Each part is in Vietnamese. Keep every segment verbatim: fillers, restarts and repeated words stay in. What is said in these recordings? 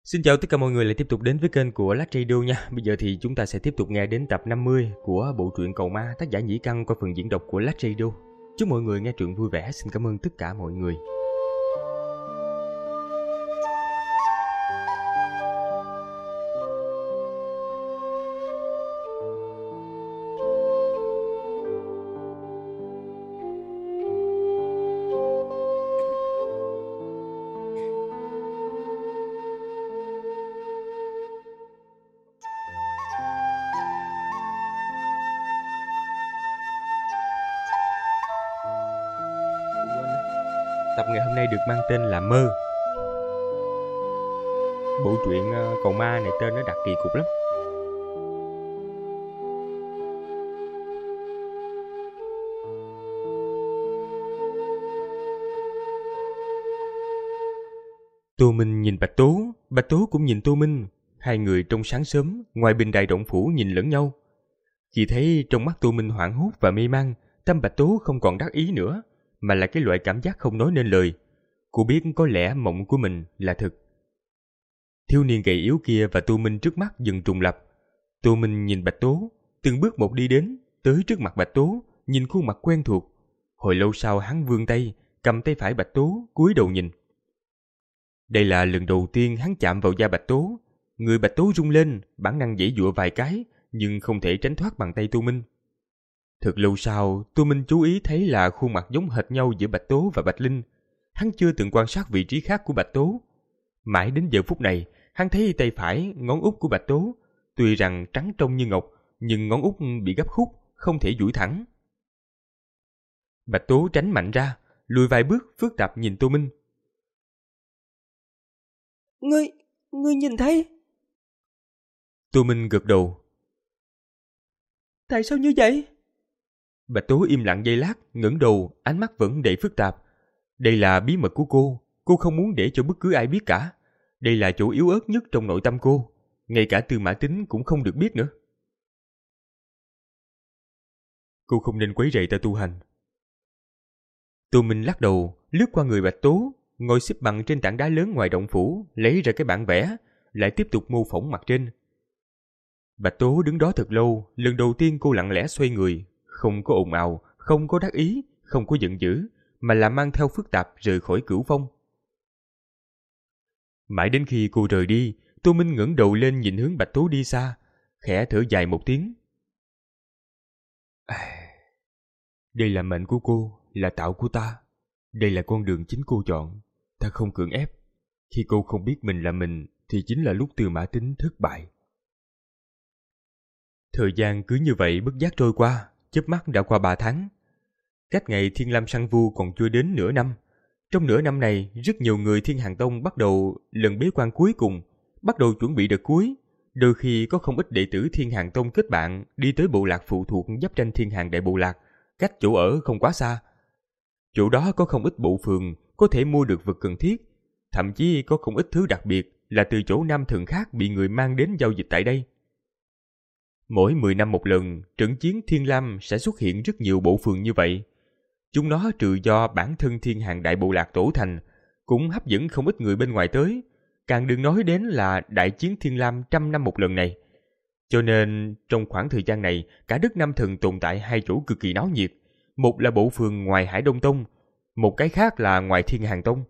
Xin chào tất cả mọi người lại tiếp tục đến với kênh của Lát Radio nha. Bây giờ thì chúng ta sẽ tiếp tục nghe đến tập năm mươi của bộ truyện Cầu Ma tác giả Nhĩ Căn qua phần diễn đọc của Lát Radio. Chúc mọi người nghe truyện vui vẻ. Xin cảm ơn tất cả mọi người. Tập ngày hôm nay được mang tên là Mơ. Bộ truyện Cầu Ma này tên nó đặc kỳ cục lắm. Tô Minh nhìn Bạch Tố, Bạch Tố cũng nhìn Tô Minh. Hai người trong sáng sớm, ngoài bình đài động phủ nhìn lẫn nhau. Chỉ thấy trong mắt Tô Minh hoảng hốt và mê man, tâm Bạch Tố không còn đắc ý nữa, mà là cái loại cảm giác không nói nên lời. Cô biết có lẽ mộng của mình là thực. Thiếu niên gầy yếu kia và Tô Minh trước mắt dần trùng lập. Tô Minh nhìn Bạch Tố, từng bước một đi đến, tới trước mặt Bạch Tố, nhìn khuôn mặt quen thuộc. Hồi lâu sau hắn vươn tay, cầm tay phải Bạch Tố, cúi đầu nhìn. Đây là lần đầu tiên hắn chạm vào da Bạch Tố. Người Bạch Tố rung lên, bản năng giãy giụa vài cái, nhưng không thể tránh thoát bàn tay Tô Minh. Thật lâu sau, Tô Minh chú ý thấy là khuôn mặt giống hệt nhau giữa Bạch Tố và Bạch Linh. Hắn chưa từng quan sát vị trí khác của Bạch Tố. Mãi đến giờ phút này, hắn thấy tay phải, ngón út của Bạch Tố, tuy rằng trắng trong như ngọc, nhưng ngón út bị gấp khúc, không thể duỗi thẳng. Bạch Tố tránh mạnh ra, lùi vài bước phức tạp nhìn Tô Minh. Ngươi, ngươi nhìn thấy? Tô Minh gật đầu. Tại sao như vậy? Bạch Tố im lặng giây lát, ngẩng đầu, ánh mắt vẫn đầy phức tạp. Đây là bí mật của cô, cô không muốn để cho bất cứ ai biết cả. Đây là chỗ yếu ớt nhất trong nội tâm cô, ngay cả Tư Mã Tính cũng không được biết nữa. Cô không nên quấy rầy ta tu hành. Tô Minh lắc đầu, lướt qua người Bạch Tố, ngồi xếp bằng trên tảng đá lớn ngoài động phủ, lấy ra cái bản vẽ, lại tiếp tục mô phỏng mặt trên. Bạch Tố đứng đó thật lâu, lần đầu tiên cô lặng lẽ xoay người, không có ồn ào, không có đắc ý, không có giận dữ, mà là mang theo phức tạp rời khỏi Cửu Phong. Mãi đến khi cô rời đi, Tô Minh ngẩng đầu lên nhìn hướng Bạch Tố đi xa, khẽ thở dài một tiếng. Đây là mệnh của cô, là tạo của ta. Đây là con đường chính cô chọn, ta không cưỡng ép. Khi cô không biết mình là mình, thì chính là lúc Tư Mã Tính thất bại. Thời gian cứ như vậy bất giác trôi qua, chớp mắt đã qua ba tháng. Cách ngày Thiên Lam Săn Vu còn chưa đến nửa năm. Trong nửa năm này, rất nhiều người Thiên Hàng Tông bắt đầu lần bế quan cuối cùng, bắt đầu chuẩn bị đợt cuối. Đôi khi có không ít đệ tử Thiên Hàng Tông kết bạn đi tới bộ lạc phụ thuộc giáp tranh Thiên Hàng Đại Bộ Lạc, cách chỗ ở không quá xa. Chỗ đó có không ít bộ phường có thể mua được vật cần thiết, thậm chí có không ít thứ đặc biệt là từ chỗ nam thần khác bị người mang đến giao dịch tại đây. Mỗi mười năm một lần, trận chiến Thiên Lam sẽ xuất hiện rất nhiều bộ phường như vậy. Chúng nó trừ do bản thân Thiên Hàng Đại Bộ Lạc tổ thành, cũng hấp dẫn không ít người bên ngoài tới, càng đừng nói đến là đại chiến Thiên Lam trăm năm một lần này. Cho nên, trong khoảng thời gian này, cả đất Nam Thần tồn tại hai chỗ cực kỳ náo nhiệt. Một là bộ phường ngoài Hải Đông Tông, một cái khác là ngoài Thiên Hàng Tông.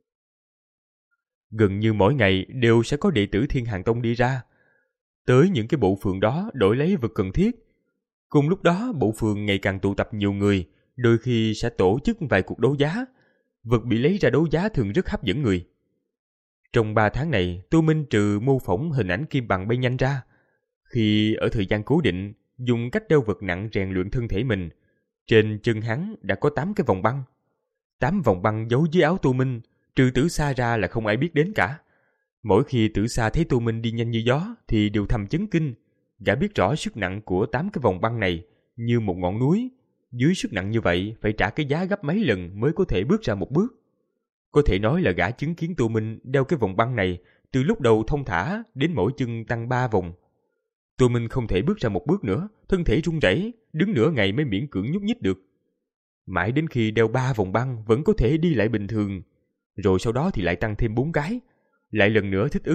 Gần như mỗi ngày đều sẽ có đệ tử Thiên Hàng Tông đi ra, tới những cái bộ phường đó đổi lấy vật cần thiết. Cùng lúc đó, bộ phường ngày càng tụ tập nhiều người, đôi khi sẽ tổ chức vài cuộc đấu giá. Vật bị lấy ra đấu giá thường rất hấp dẫn người. Trong ba tháng này, Tô Minh trừ mô phỏng hình ảnh kim bằng bay nhanh ra. Khi ở thời gian cố định, dùng cách đeo vật nặng rèn luyện thân thể mình, trên chân hắn đã có tám cái vòng băng. Tám vòng băng giấu dưới áo Tô Minh, trừ Tử Sa ra là không ai biết đến cả. Mỗi khi Tử Sa thấy Tô Minh đi nhanh như gió thì đều thầm chấn kinh. Gã biết rõ sức nặng của tám cái vòng băng này như một ngọn núi. Dưới sức nặng như vậy phải trả cái giá gấp mấy lần mới có thể bước ra một bước. Có thể nói là gã chứng kiến Tô Minh đeo cái vòng băng này từ lúc đầu thông thả đến mỗi chân tăng ba vòng. Tô Minh không thể bước ra một bước nữa, thân thể run rẩy, đứng nửa ngày mới miễn cưỡng nhúc nhích được. Mãi đến khi đeo ba vòng băng vẫn có thể đi lại bình thường, rồi sau đó thì lại tăng thêm bốn cái, lại lần nữa thích ứng,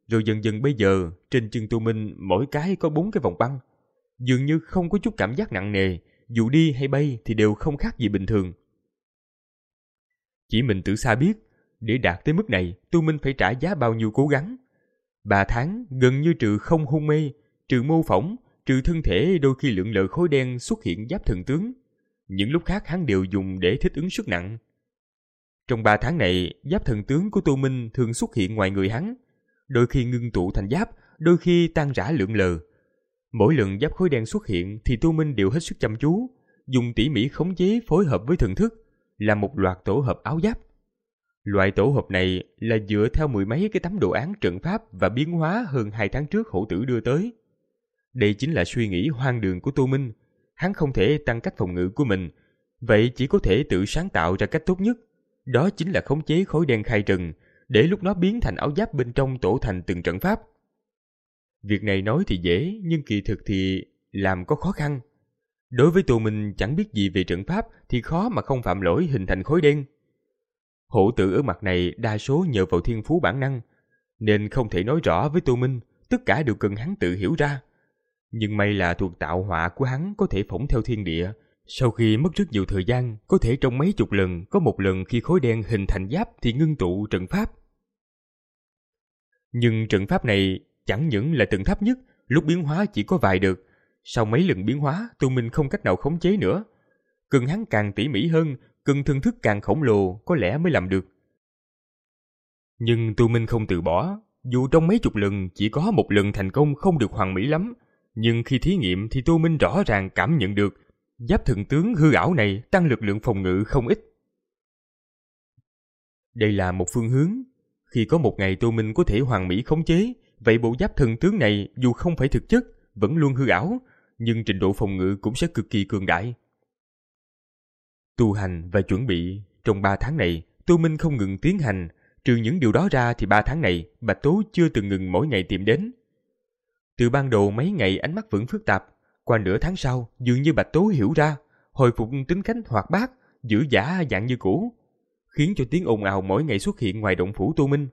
rồi dần dần bây giờ trên chân Tô Minh mỗi cái có bốn cái vòng băng. Dường như không có chút cảm giác nặng nề, dù đi hay bay thì đều không khác gì bình thường. Chỉ mình Tử Sa biết, để đạt tới mức này Tô Minh phải trả giá bao nhiêu cố gắng. Ba tháng gần như trừ không hôn mê, trừ mô phỏng, trừ thân thể đôi khi lượn lờ khối đen xuất hiện giáp thần tướng. Những lúc khác hắn đều dùng để thích ứng sức nặng. Trong ba tháng này, giáp thần tướng của Tô Minh thường xuất hiện ngoài người hắn, đôi khi ngưng tụ thành giáp, đôi khi tan rã lượn lờ. Mỗi lần giáp khối đen xuất hiện thì Tô Minh đều hết sức chăm chú, dùng tỉ mỉ khống chế phối hợp với thần thức, làm một loạt tổ hợp áo giáp. Loại tổ hợp này là dựa theo mười mấy cái tấm đồ án trận pháp và biến hóa hơn hai tháng trước Hổ Tử đưa tới. Đây chính là suy nghĩ hoang đường của Tô Minh. Hắn không thể tăng cách phòng ngự của mình, vậy chỉ có thể tự sáng tạo ra cách tốt nhất. Đó chính là khống chế khối đen khai trần, để lúc nó biến thành áo giáp bên trong tổ thành từng trận pháp. Việc này nói thì dễ, nhưng kỳ thực thì làm có khó khăn. Đối với Tô Minh chẳng biết gì về trận pháp thì khó mà không phạm lỗi hình thành khối đen. Hổ Tử ở mặt này đa số nhờ vào thiên phú bản năng, nên không thể nói rõ với Tô Minh, tất cả đều cần hắn tự hiểu ra. Nhưng may là thuật tạo họa của hắn có thể phỏng theo thiên địa. Sau khi mất rất nhiều thời gian, có thể trong mấy chục lần, có một lần khi khối đen hình thành giáp thì ngưng tụ trận pháp. Nhưng trận pháp này chẳng những là tầng thấp nhất, lúc biến hóa chỉ có vài đợt. Sau mấy lần biến hóa, Tô Minh không cách nào khống chế nữa. Cần hắn càng tỉ mỉ hơn, cần thần thức càng khổng lồ có lẽ mới làm được. Nhưng Tô Minh không từ bỏ, dù trong mấy chục lần chỉ có một lần thành công không được hoàn mỹ lắm. Nhưng khi thí nghiệm thì Tô Minh rõ ràng cảm nhận được giáp thần tướng hư ảo này tăng lực lượng phòng ngự không ít. Đây là một phương hướng. Khi có một ngày Tô Minh có thể hoàn mỹ khống chế, vậy bộ giáp thần tướng này dù không phải thực chất, vẫn luôn hư ảo, nhưng trình độ phòng ngự cũng sẽ cực kỳ cường đại. Tu hành và chuẩn bị, trong ba tháng này, Tô Minh không ngừng tiến hành. Trừ những điều đó ra thì ba tháng này, Bạch Tố chưa từng ngừng mỗi ngày tìm đến. Từ ban đầu mấy ngày ánh mắt vẫn phức tạp, qua nửa tháng sau, dường như Bạch Tố hiểu ra, hồi phục tính cách hoạt bát, giữ giả dạng như cũ, khiến cho tiếng ồn ào mỗi ngày xuất hiện ngoài động phủ Tô Minh.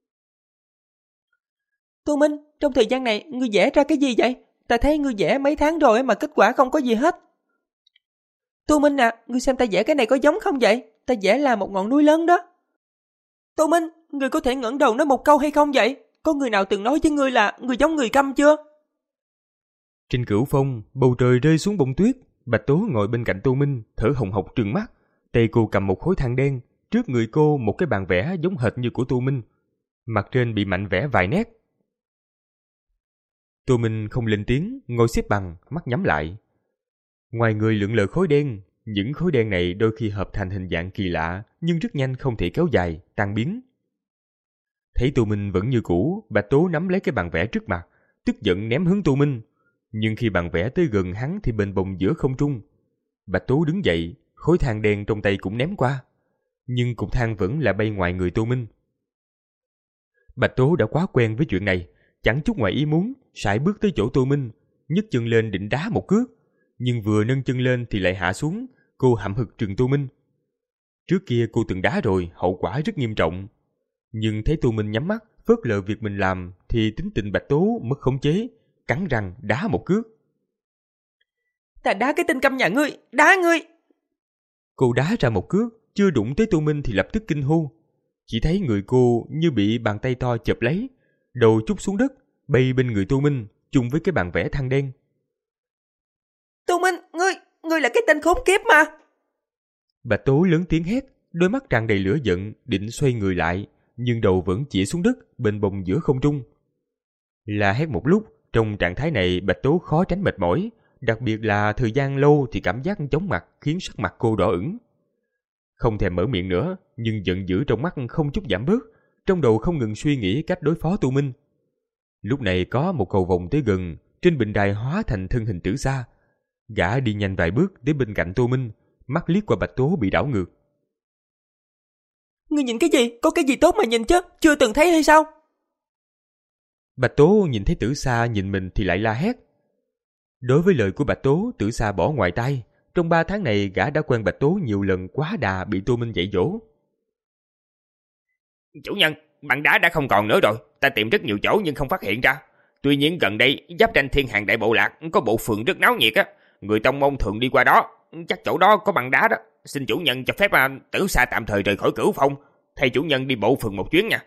Tô Minh, trong thời gian này, ngươi vẽ ra cái gì vậy? Ta thấy ngươi vẽ mấy tháng rồi mà kết quả không có gì hết. Tô Minh à, ngươi xem ta vẽ cái này có giống không vậy? Ta vẽ là một ngọn núi lớn đó. Tô Minh, ngươi có thể ngẩng đầu nói một câu hay không vậy? Có người nào từng nói với ngươi là ngươi giống người Câm chưa? Trên Cửu Phong, bầu trời rơi xuống bông tuyết. Bạch Tố ngồi bên cạnh Tô Minh, thở hồng hộc trừng mắt. Tay cô cầm một khối than đen, trước người cô một cái bàn vẽ giống hệt như của Tô Minh. Mặt trên bị mạnh vẽ vài nét. Tô Minh không lên tiếng, ngồi xếp bằng, mắt nhắm lại. Ngoài người lượn lờ khối đen, những khối đen này đôi khi hợp thành hình dạng kỳ lạ, nhưng rất nhanh không thể kéo dài, tan biến. Thấy Tô Minh vẫn như cũ, Bạch Tố nắm lấy cái bàn vẽ trước mặt, tức giận ném hướng Tô Minh. Nhưng khi bàn vẽ tới gần hắn thì bềnh bồng giữa không trung. Bạch Tố đứng dậy, khối than đen trong tay cũng ném qua. Nhưng cục than vẫn là bay ngoài người Tô Minh. Bạch Tố đã quá quen với chuyện này, chẳng chút ngoài ý muốn, sải bước tới chỗ Tô Minh, nhấc chân lên định đá một cước. Nhưng vừa nâng chân lên thì lại hạ xuống, cô hậm hực trừng Tô Minh. Trước kia cô từng đá rồi, hậu quả rất nghiêm trọng. Nhưng thấy Tô Minh nhắm mắt, phớt lờ việc mình làm thì tính tình Bạch Tố mất khống chế, cắn răng đá một cước. Ta đá cái tên Câm nhà ngươi, đá ngươi! Cô đá ra một cước, chưa đụng tới Tô Minh thì lập tức kinh hô. Chỉ thấy người cô như bị bàn tay to chộp lấy, đầu trút xuống đất, bay bên người Tô Minh, chung với cái bàn vẽ than đen. Tô Minh, ngươi, ngươi là cái tên khốn kiếp mà! Bạch Tố lớn tiếng hét, đôi mắt tràn đầy lửa giận, định xoay người lại, nhưng đầu vẫn chĩa xuống đất, bên bồng giữa không trung. La hét một lúc, trong trạng thái này Bạch Tố khó tránh mệt mỏi, đặc biệt là thời gian lâu thì cảm giác chóng mặt khiến sắc mặt cô đỏ ửng. Không thèm mở miệng nữa, nhưng giận dữ trong mắt không chút giảm bớt, trong đầu không ngừng suy nghĩ cách đối phó Tô Minh. Lúc này có một cầu vồng tới gần, trên bình đài hóa thành thân hình Tử Sa. Gã đi nhanh vài bước đến bên cạnh Tô Minh, mắt liếc qua Bạch Tố bị đảo ngược. Ngươi nhìn cái gì? Có cái gì tốt mà nhìn chứ? Chưa từng thấy hay sao? Bạch Tố nhìn thấy Tử Sa nhìn mình thì lại la hét. Đối với lời của Bạch Tố, Tử Sa bỏ ngoài tai. Trong ba tháng này gã đã quen Bạch Tố nhiều lần quá đà bị Tô Minh dạy dỗ. Chủ nhân, bằng đá đã không còn nữa rồi. Ta tìm rất nhiều chỗ nhưng không phát hiện ra. Tuy nhiên gần đây giáp ranh Thiên Hàng Đại Bộ Lạc có bộ phường rất náo nhiệt á. Người tông môn thường đi qua đó. Chắc chỗ đó có bằng đá đó. Xin chủ nhân cho phép à, Tử Sa tạm thời rời khỏi Cửu Phong, thay chủ nhân đi bộ phường một chuyến nha.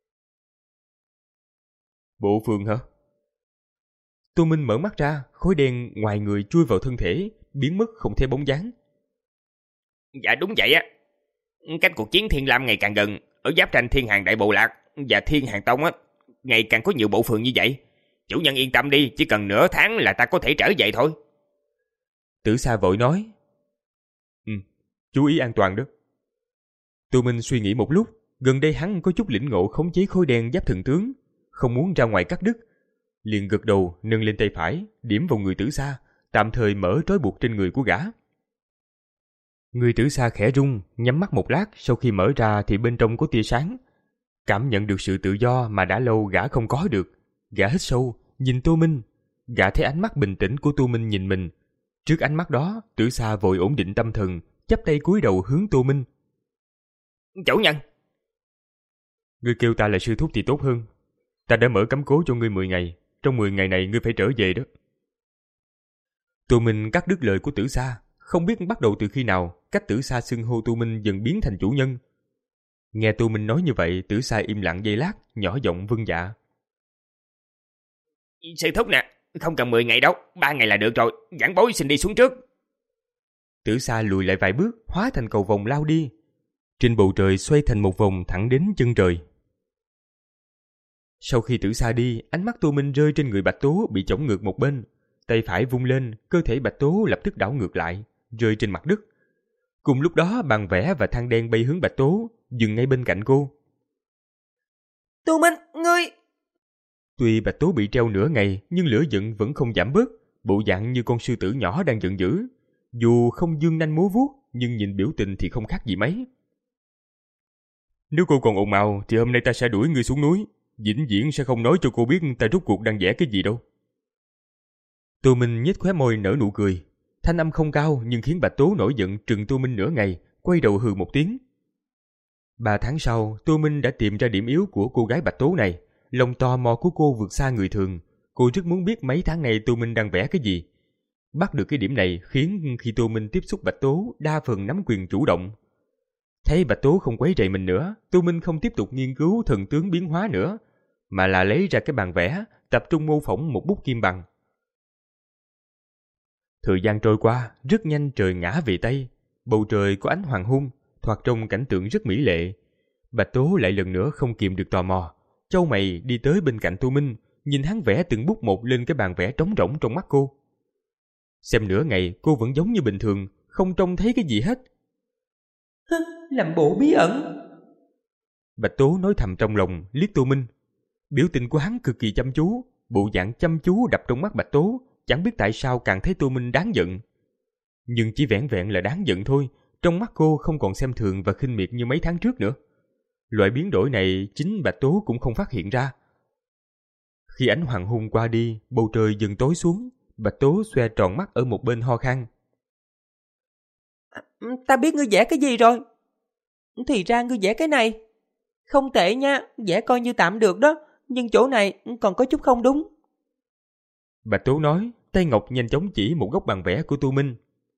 Bộ phường hả? Tô Minh mở mắt ra, khối đen ngoài người chui vào thân thể, biến mất không thấy bóng dáng. Dạ đúng vậy á. Cách cuộc chiến Thiên Lam ngày càng gần, ở giáp ranh Thiên Hàng Đại Bộ Lạc và Thiên Hàng Tông á, ngày càng có nhiều bộ phường như vậy. Chủ nhân yên tâm đi, chỉ cần nửa tháng là ta có thể trở về thôi. Tử Sa vội nói. Ừ, chú ý an toàn đó. Tô Minh suy nghĩ một lúc, gần đây hắn có chút lĩnh ngộ khống chế khối đen giáp thần tướng, không muốn ra ngoài cắt đứt. Liền gật đầu nâng lên tay phải, điểm vào người Tử Sa, tạm thời mở trói buộc trên người của gã. Người Tử Sa khẽ rung, nhắm mắt một lát, sau khi mở ra thì bên trong có tia sáng. Cảm nhận được sự tự do mà đã lâu gã không có được. Gã hít sâu, nhìn Tô Minh. Gã thấy ánh mắt bình tĩnh của Tô Minh nhìn mình. Trước ánh mắt đó, Tử Sa vội ổn định tâm thần, chắp tay cúi đầu hướng Tô Minh. Chủ nhân! Ngươi kêu ta là sư thúc thì tốt hơn. Ta đã mở cấm cố cho ngươi mười ngày. Trong mười ngày này ngươi phải trở về đó. Tô Minh cắt đứt lời của Tử Sa. Không biết bắt đầu từ khi nào, cách Tử Sa xưng hô Tô Minh dần biến thành chủ nhân. Nghe Tô Minh nói như vậy, Tử Sa im lặng giây lát, nhỏ giọng vâng dạ. Sư thúc nè, không cần mười ngày đâu, ba ngày là được rồi, giảng bối xin đi xuống trước. Tử Sa lùi lại vài bước, hóa thành cầu vồng lao đi. Trên bầu trời xoay thành một vòng thẳng đến chân trời. Sau khi Tử Sa đi, ánh mắt Tô Minh rơi trên người Bạch Tố bị chổng ngược một bên. Tay phải vung lên, cơ thể Bạch Tố lập tức đảo ngược lại, rơi trên mặt đất. Cùng lúc đó, bàn vẽ và than đen bay hướng Bạch Tố, dừng ngay bên cạnh cô. Tô Minh, ngươi... Tuy Bạch Tố bị treo nửa ngày, nhưng lửa giận vẫn không giảm bớt, bộ dạng như con sư tử nhỏ đang giận dữ. Dù không dương nanh múa vuốt, nhưng nhìn biểu tình thì không khác gì mấy. Nếu cô còn ồn ào, thì hôm nay ta sẽ đuổi ngươi xuống núi. Vĩnh viễn sẽ không nói cho cô biết ta rốt cuộc đang vẽ cái gì đâu. Tô Minh nhếch khóe môi nở nụ cười. Thanh âm không cao nhưng khiến Bạch Tố nổi giận trừng Tô Minh nửa ngày, quay đầu hừ một tiếng. Ba tháng sau, Tô Minh đã tìm ra điểm yếu của cô gái Bạch Tố này. Lòng tò mò của cô vượt xa người thường. Cô rất muốn biết mấy tháng này Tô Minh đang vẽ cái gì. Bắt được cái điểm này khiến khi Tô Minh tiếp xúc Bạch Tố đa phần nắm quyền chủ động. Thấy Bạch Tố không quấy rầy mình nữa, Tô Minh không tiếp tục nghiên cứu thần tướng biến hóa nữa, mà là lấy ra cái bàn vẽ, tập trung mô phỏng một bút kim bằng. Thời gian trôi qua, rất nhanh trời ngã về Tây. Bầu trời có ánh hoàng hôn, thoạt trông cảnh tượng rất mỹ lệ. Bạch Tố lại lần nữa không kìm được tò mò, chau mày đi tới bên cạnh Tô Minh, nhìn hắn vẽ từng bút một lên cái bàn vẽ trống rỗng trong mắt cô. Xem nửa ngày cô vẫn giống như bình thường, không trông thấy cái gì hết. Hứ, làm bộ bí ẩn. Bạch Tố nói thầm trong lòng, liếc Tô Minh. Biểu tình của hắn cực kỳ chăm chú, bộ dạng chăm chú đập trong mắt Bạch Tố, chẳng biết tại sao càng thấy Tô Minh đáng giận. Nhưng chỉ vẻn vẹn là đáng giận thôi, trong mắt cô không còn xem thường và khinh miệt như mấy tháng trước nữa. Loại biến đổi này chính Bạch Tố cũng không phát hiện ra. Khi ánh hoàng hôn qua đi, bầu trời dần tối xuống, Bạch Tố xoe tròn mắt ở một bên ho khan. Ta biết ngươi vẽ cái gì rồi. Thì ra ngươi vẽ cái này. Không tệ nha, vẽ coi như tạm được đó, nhưng chỗ này còn có chút không đúng. Bạch Tố nói, tay ngọc nhanh chóng chỉ một góc bàn vẽ của Tô Minh.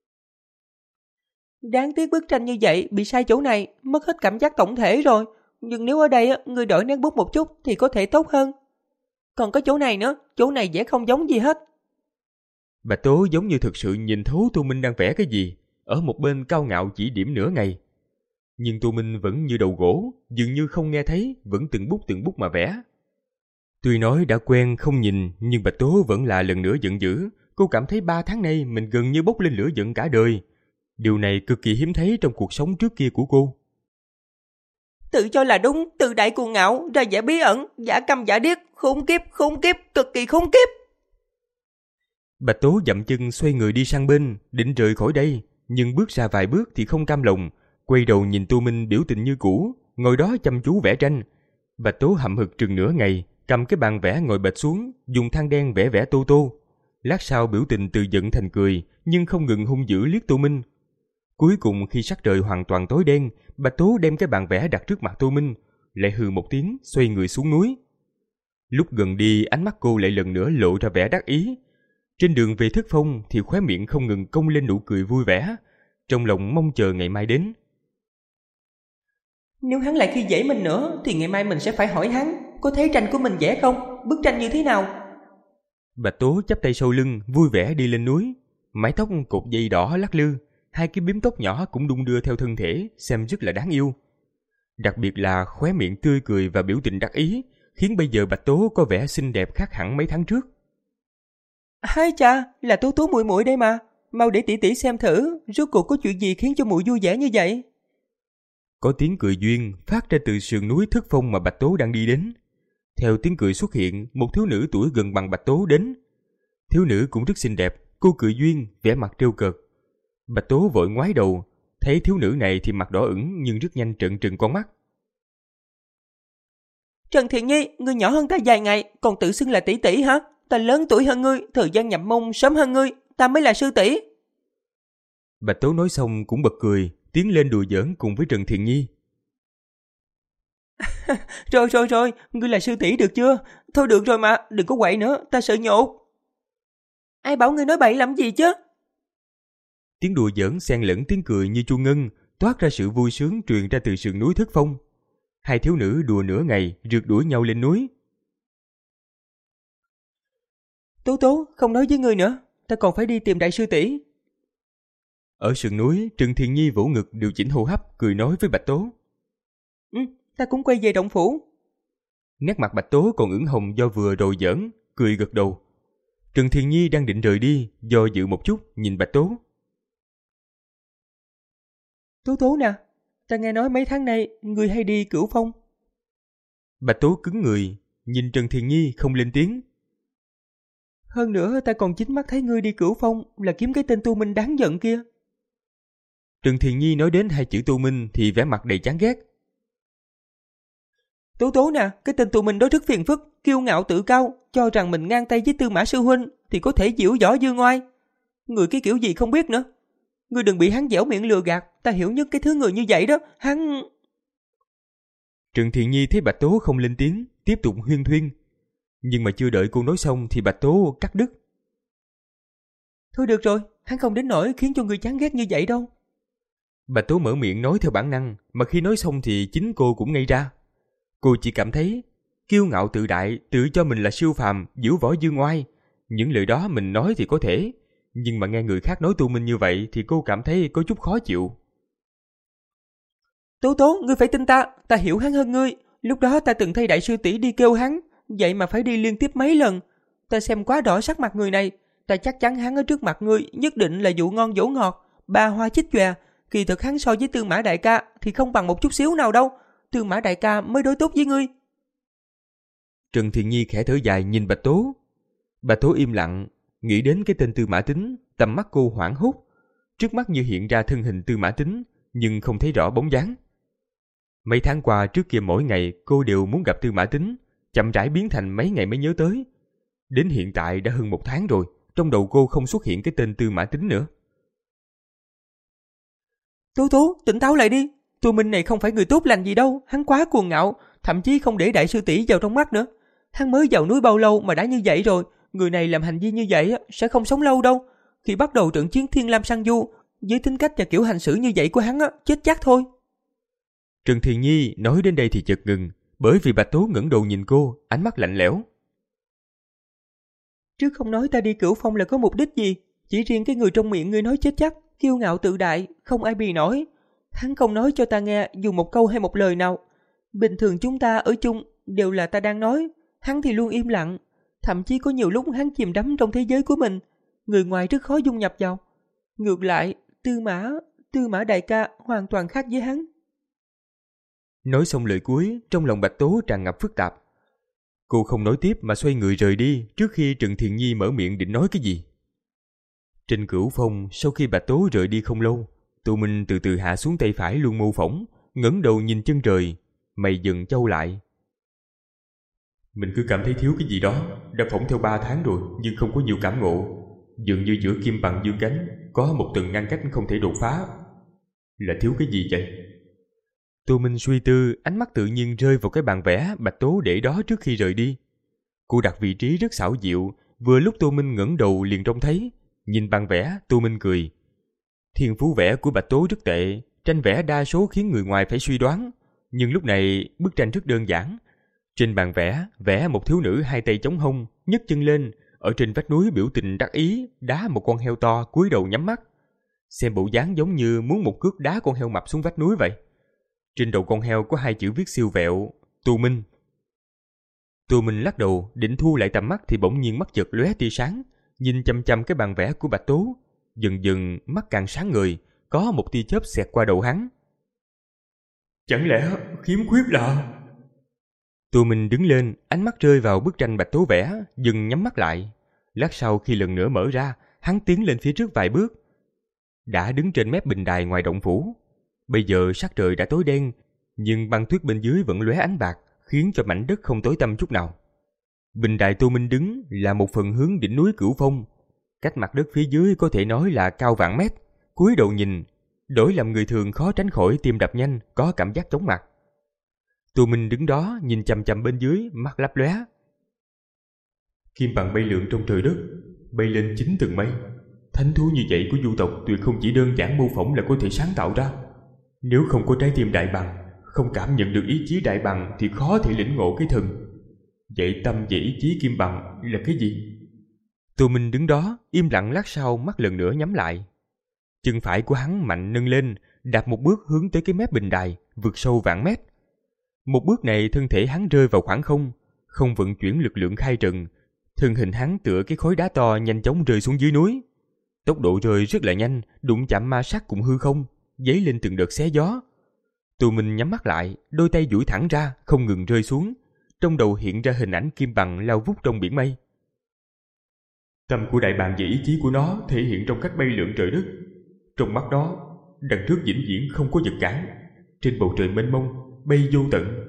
Đáng tiếc bức tranh như vậy bị sai chỗ này, mất hết cảm giác tổng thể rồi. Nhưng nếu ở đây ngươi đổi nét bút một chút thì có thể tốt hơn. Còn có chỗ này nữa, chỗ này vẽ không giống gì hết. Bạch Tố giống như thực sự nhìn thấu Tô Minh đang vẽ cái gì, ở một bên cao ngạo chỉ điểm nửa ngày. Nhưng Tô Minh vẫn như đầu gỗ, dường như không nghe thấy, vẫn từng bút từng bút mà vẽ. Tuy nói đã quen không nhìn, nhưng Bạch Tố vẫn là lần nữa giận dữ. Cô cảm thấy ba tháng nay mình gần như bốc lên lửa giận cả đời. Điều này cực kỳ hiếm thấy trong cuộc sống trước kia của cô. Tự cho là đúng, tự đại cuồng ngạo, ra vẻ bí ẩn, giả câm giả điếc, khốn kiếp, khốn kiếp, cực kỳ khốn kiếp. Bạch Tố dậm chân xoay người đi sang bên, định rời khỏi đây, nhưng bước ra vài bước thì không cam lòng, quay đầu nhìn Tô Minh biểu tình như cũ, ngồi đó chăm chú vẽ tranh. Bạch Tố hậm hực chừng nửa ngày, cầm cái bàn vẽ ngồi bệt xuống, dùng than đen vẽ vẽ tô tô. Lát sau biểu tình từ giận thành cười, nhưng không ngừng hung dữ liếc Tô Minh. Cuối cùng khi sắc trời hoàn toàn tối đen, Bạch Tố đem cái bàn vẽ đặt trước mặt Tô Minh, lại hừ một tiếng, xoay người xuống núi. Lúc gần đi, ánh mắt cô lại lần nữa lộ ra vẻ đắc ý. Trên đường về Thất Phong thì khóe miệng không ngừng cong lên nụ cười vui vẻ, trong lòng mong chờ ngày mai đến. Nếu hắn lại khi dễ mình nữa thì ngày mai mình sẽ phải hỏi hắn có thấy tranh của mình vẽ không, bức tranh như thế nào. Bạch Tố chắp tay sau lưng, vui vẻ đi lên núi. Mái tóc cột dây đỏ lắc lư, hai cái bím tóc nhỏ cũng đung đưa theo thân thể, xem rất là đáng yêu. Đặc biệt là khóe miệng tươi cười và biểu tình đắc ý, khiến bây giờ Bạch Tố có vẻ xinh đẹp khác hẳn mấy tháng trước. Hai cha, là Tố Tố muội muội đây mà, mau để tỷ tỷ xem thử, rốt cuộc có chuyện gì khiến cho muội vui vẻ như vậy. Có tiếng cười duyên phát ra từ sườn núi Thất Phong mà Bạch Tố đang đi đến. Theo tiếng cười xuất hiện, một thiếu nữ tuổi gần bằng Bạch Tố đến. Thiếu nữ cũng rất xinh đẹp, cô cười duyên, vẻ mặt trêu cợt. Bạch Tố vội ngoái đầu, thấy thiếu nữ này thì mặt đỏ ửng nhưng rất nhanh trợn trừng con mắt. Trần Thiện Nhi, ngươi nhỏ hơn ta vài ngày, còn tự xưng là tỷ tỷ hả? Ta lớn tuổi hơn ngươi, thời gian nhập môn sớm hơn ngươi, ta mới là sư tỷ. Bạch Tố nói xong cũng bật cười, tiến lên đùa giỡn cùng với Trần Thiện Nhi. Rồi rồi rồi, ngươi là sư tỷ được chưa? Thôi được rồi mà, đừng có quậy nữa, ta sợ nhột. Ai bảo ngươi nói bậy làm gì chứ? Tiếng đùa giỡn xen lẫn tiếng cười như chu ngân, toát ra sự vui sướng truyền ra từ sườn núi Thất Phong. Hai thiếu nữ đùa nửa ngày, rượt đuổi nhau lên núi. Tố Tố, không nói với ngươi nữa, ta còn phải đi tìm đại sư tỷ. Ở sườn núi, Trần Thiện Nhi vỗ ngực điều chỉnh hô hấp, cười nói với Bạch Tố. Ừ, ta cũng quay về động phủ. Nét mặt Bạch Tố còn ửng hồng do vừa rồi giỡn, cười gật đầu. Trần Thiện Nhi đang định rời đi, do dự một chút, nhìn Bạch Tố. Tố Tố nè, ta nghe nói mấy tháng nay ngươi hay đi Cửu Phong. Bạch Tố cứng người, nhìn Trần Thiện Nhi không lên tiếng. Hơn nữa ta còn chính mắt thấy ngươi đi Cửu Phong là kiếm cái tên tu minh đáng giận kia. Trần Thiện Nhi nói đến hai chữ tu minh thì vẻ mặt đầy chán ghét. Tố Tố nè, cái tên tu minh đó rất phiền phức, kiêu ngạo tự cao, cho rằng mình ngang tay với Tư Mã sư huynh thì có thể diễu võ dương oai. Người cái kiểu gì không biết nữa. Ngươi đừng bị hắn dẻo miệng lừa gạt, ta hiểu nhất cái thứ người như vậy đó, hắn... Trần Thiện Nhi thấy Bạch Tố không lên tiếng, tiếp tục huyên thuyên. Nhưng mà chưa đợi cô nói xong thì Bạch Tố cắt đứt. Thôi được rồi, hắn không đến nỗi khiến cho người chán ghét như vậy đâu. Bạch Tố mở miệng nói theo bản năng, mà khi nói xong thì chính cô cũng ngây ra. Cô chỉ cảm thấy kiêu ngạo tự đại, tự cho mình là siêu phàm, diễu võ dương oai. Những lời đó mình nói thì có thể, nhưng mà nghe người khác nói tu minh như vậy thì cô cảm thấy có chút khó chịu. Tố Tố, ngươi phải tin ta, ta hiểu hắn hơn ngươi. Lúc đó ta từng thay đại sư tỷ đi kêu hắn, vậy mà phải đi liên tiếp mấy lần. Ta xem quá đỏ sắc mặt người này, ta chắc chắn hắn ở trước mặt ngươi nhất định là dụ ngon dỗ ngọt, ba hoa chích chòe. Kỳ thực hắn so với Tư Mã đại ca thì không bằng một chút xíu nào đâu. Tư Mã đại ca mới đối tốt với ngươi. Trần Thiện Nhi khẽ thở dài nhìn Bạch Tố. Bạch Tố im lặng, nghĩ đến cái tên Tư Mã Tính, tầm mắt cô hoảng hốt. Trước mắt như hiện ra thân hình Tư Mã Tính, nhưng không thấy rõ bóng dáng. Mấy tháng qua trước kia mỗi ngày cô đều muốn gặp Tư Mã Tính, chậm rãi biến thành mấy ngày mới nhớ tới. Đến hiện tại đã hơn một tháng rồi, trong đầu cô không xuất hiện cái tên Tư Mã Tính nữa. Tố Tố, tỉnh táo lại đi. Tu Minh này không phải người tốt lành gì đâu, hắn quá cuồng ngạo, thậm chí không để đại sư tỷ vào trong mắt nữa. Hắn mới vào núi bao lâu mà đã như vậy rồi, người này làm hành vi như vậy sẽ không sống lâu đâu. Khi bắt đầu trận chiến Thiên Lam Sang Du, với tính cách và kiểu hành xử như vậy của hắn chết chắc thôi. Trần Thiện Nhi nói đến đây thì chợt ngừng, bởi vì Bạch Tố ngẩng đầu nhìn cô, ánh mắt lạnh lẽo. Trước không nói ta đi Cửu Phong là có mục đích gì, chỉ riêng cái người trong miệng ngươi nói chết chắc, kiêu ngạo tự đại, không ai bì nổi. Hắn không nói cho ta nghe dù một câu hay một lời nào. Bình thường chúng ta ở chung đều là ta đang nói, hắn thì luôn im lặng. Thậm chí có nhiều lúc hắn chìm đắm trong thế giới của mình, người ngoài rất khó dung nhập vào. Ngược lại, Tư Mã, Tư Mã đại ca hoàn toàn khác với hắn. Nói xong lời cuối, trong lòng Bạch Tố tràn ngập phức tạp. Cô không nói tiếp mà xoay người rời đi trước khi Trần Thiện Nhi mở miệng định nói cái gì. Trên Cửu Phong, sau khi Bạch Tố rời đi không lâu, Tô Minh từ từ hạ xuống tay phải luôn mô phỏng, ngẩng đầu nhìn chân trời, mày dần chau lại. Mình cứ cảm thấy thiếu cái gì đó, đã phỏng theo ba tháng rồi nhưng không có nhiều cảm ngộ. Dường như giữa kim bằng dương cánh có một tầng ngăn cách không thể đột phá. Là thiếu cái gì vậy? Tô Minh suy tư, ánh mắt tự nhiên rơi vào cái bàn vẽ Bạch Tố để đó trước khi rời đi. Cô đặt vị trí rất xảo diệu, vừa lúc Tô Minh ngẩng đầu liền trông thấy. Nhìn bàn vẽ, Tô Minh cười. Thiên phú vẽ của Bạch Tố rất tệ, tranh vẽ đa số khiến người ngoài phải suy đoán. Nhưng lúc này, bức tranh rất đơn giản. Trên bàn vẽ, vẽ một thiếu nữ hai tay chống hông, nhấc chân lên, ở trên vách núi biểu tình đắc ý, đá một con heo to cúi đầu nhắm mắt. Xem bộ dáng giống như muốn một cước đá con heo mập xuống vách núi vậy. Trên đầu con heo có hai chữ viết siêu vẹo, Tô Minh. Tô Minh lắc đầu, định thu lại tầm mắt thì bỗng nhiên mắt chợt lóe tia sáng, nhìn chăm chăm cái bàn vẽ của Bạch Tố. Dần dần mắt càng sáng ngời, có một tia chớp xẹt qua đầu hắn. Chẳng lẽ khiếm khuyết là... Tô Minh đứng lên, ánh mắt rơi vào bức tranh Bạch Tố vẽ, dừng nhắm mắt lại. Lát sau khi lần nữa mở ra, hắn tiến lên phía trước vài bước. Đã đứng trên mép bình đài ngoài động phủ. Bây giờ sắc trời đã tối đen, nhưng băng tuyết bên dưới vẫn lóe ánh bạc, khiến cho mảnh đất không tối tăm chút nào. Bình đài Tô Minh đứng là một phần hướng đỉnh núi Cửu Phong. Cách mặt đất phía dưới có thể nói là cao vạn mét. Cúi đầu nhìn, đổi làm người thường khó tránh khỏi tim đập nhanh, có cảm giác chóng mặt. Tô Minh đứng đó nhìn chằm chằm bên dưới, mắt lấp lóe. Kim bằng bay lượn trong trời đất, bay lên chín tầng mây. Thánh thú như vậy của du tộc tuyệt không chỉ đơn giản mô phỏng là có thể sáng tạo ra. Nếu không có trái tim đại bằng, không cảm nhận được ý chí đại bằng thì khó thể lĩnh ngộ cái thần. Vậy tâm và ý chí kim bằng là cái gì? Tô Minh đứng đó, im lặng lát sau mắt lần nữa nhắm lại. Chân phải của hắn mạnh nâng lên, đạp một bước hướng tới cái mép bình đài, vượt sâu vạn mét. Một bước này thân thể hắn rơi vào khoảng không, không vận chuyển lực lượng khai trần. Thân hình hắn tựa cái khối đá to nhanh chóng rơi xuống dưới núi. Tốc độ rơi rất là nhanh, đụng chạm ma sát cùng hư không, dấy lên từng đợt xé gió. Tô Minh nhắm mắt lại, đôi tay duỗi thẳng ra, không ngừng rơi xuống. Trong đầu hiện ra hình ảnh kim bằng lao vút trong biển mây. Tâm của đại bàng và ý chí của nó thể hiện trong cách bay lượn trời đất. Trong mắt nó, đằng trước vĩnh viễn không có vật cản. Trên bầu trời mênh mông, bay vô tận.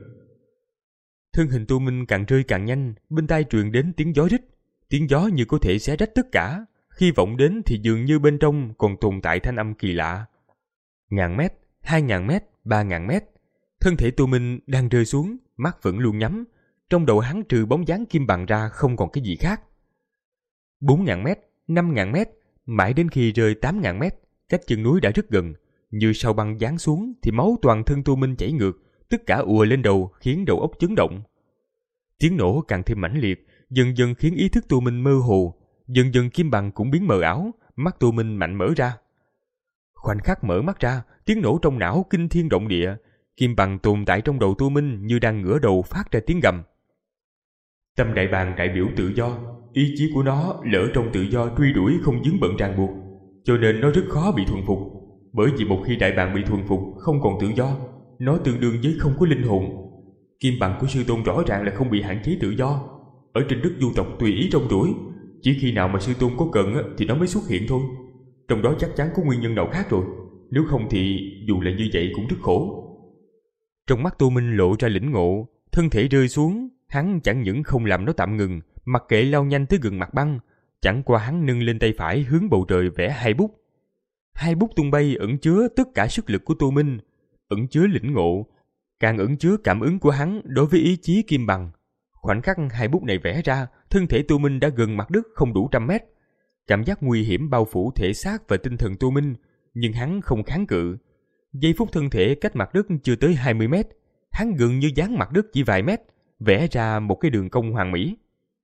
Thân hình Tô Minh càng rơi càng nhanh, bên tai truyền đến tiếng gió rít. Tiếng gió như có thể xé rách tất cả. Khi vọng đến thì dường như bên trong còn tồn tại thanh âm kỳ lạ. Ngàn mét, hai ngàn mét, ba ngàn mét. Thân thể Tô Minh đang rơi xuống, mắt vẫn luôn nhắm. Trong đầu hắn trừ bóng dáng kim bằng ra không còn cái gì khác. Bốn ngàn mét, năm ngàn mét, mãi đến khi rơi tám ngàn mét, cách chân núi đã rất gần. Như sao băng giáng xuống thì máu toàn thân Tô Minh chảy ngược, tất cả ùa lên đầu khiến đầu óc chấn động. Tiếng nổ càng thêm mãnh liệt, dần dần khiến ý thức Tô Minh mơ hồ. Dần dần kim bằng cũng biến mờ ảo, mắt Tô Minh mạnh mở ra. Khoảnh khắc mở mắt ra, tiếng nổ trong não kinh thiên động địa. Kim bằng tồn tại trong đầu Tô Minh như đang ngửa đầu phát ra tiếng gầm. Tâm đại bàng đại biểu tự do, ý chí của nó lỡ trong tự do truy đuổi không vướng bận ràng buộc, cho nên nó rất khó bị thuần phục. Bởi vì một khi đại bàng bị thuần phục không còn tự do, nó tương đương với không có linh hồn. Kim bằng của sư tôn rõ ràng là không bị hạn chế tự do, ở trên đất du tộc tùy ý rong ruổi, chỉ khi nào mà sư tôn có cần thì nó mới xuất hiện thôi. Trong đó chắc chắn có nguyên nhân nào khác rồi, nếu không thì dù là như vậy cũng rất khổ. Trong mắt Tô Minh lộ ra lĩnh ngộ, thân thể rơi xuống, hắn chẳng những không làm nó tạm ngừng, mặc kệ lao nhanh tới gần mặt băng, chẳng qua hắn nâng lên tay phải hướng bầu trời vẽ hai bút. Hai bút tung bay ẩn chứa tất cả sức lực của Tô Minh, ẩn chứa lĩnh ngộ, càng ẩn chứa cảm ứng của hắn đối với ý chí kim bằng. Khoảnh khắc hai bút này vẽ ra, thân thể Tô Minh đã gần mặt đất không đủ trăm mét. Cảm giác nguy hiểm bao phủ thể xác và tinh thần Tô Minh, nhưng hắn không kháng cự. Giây phút thân thể cách mặt đất chưa tới hai mươi mét, hắn gần như dán mặt đất chỉ vài mét, vẽ ra một cái đường cong hoàn mỹ.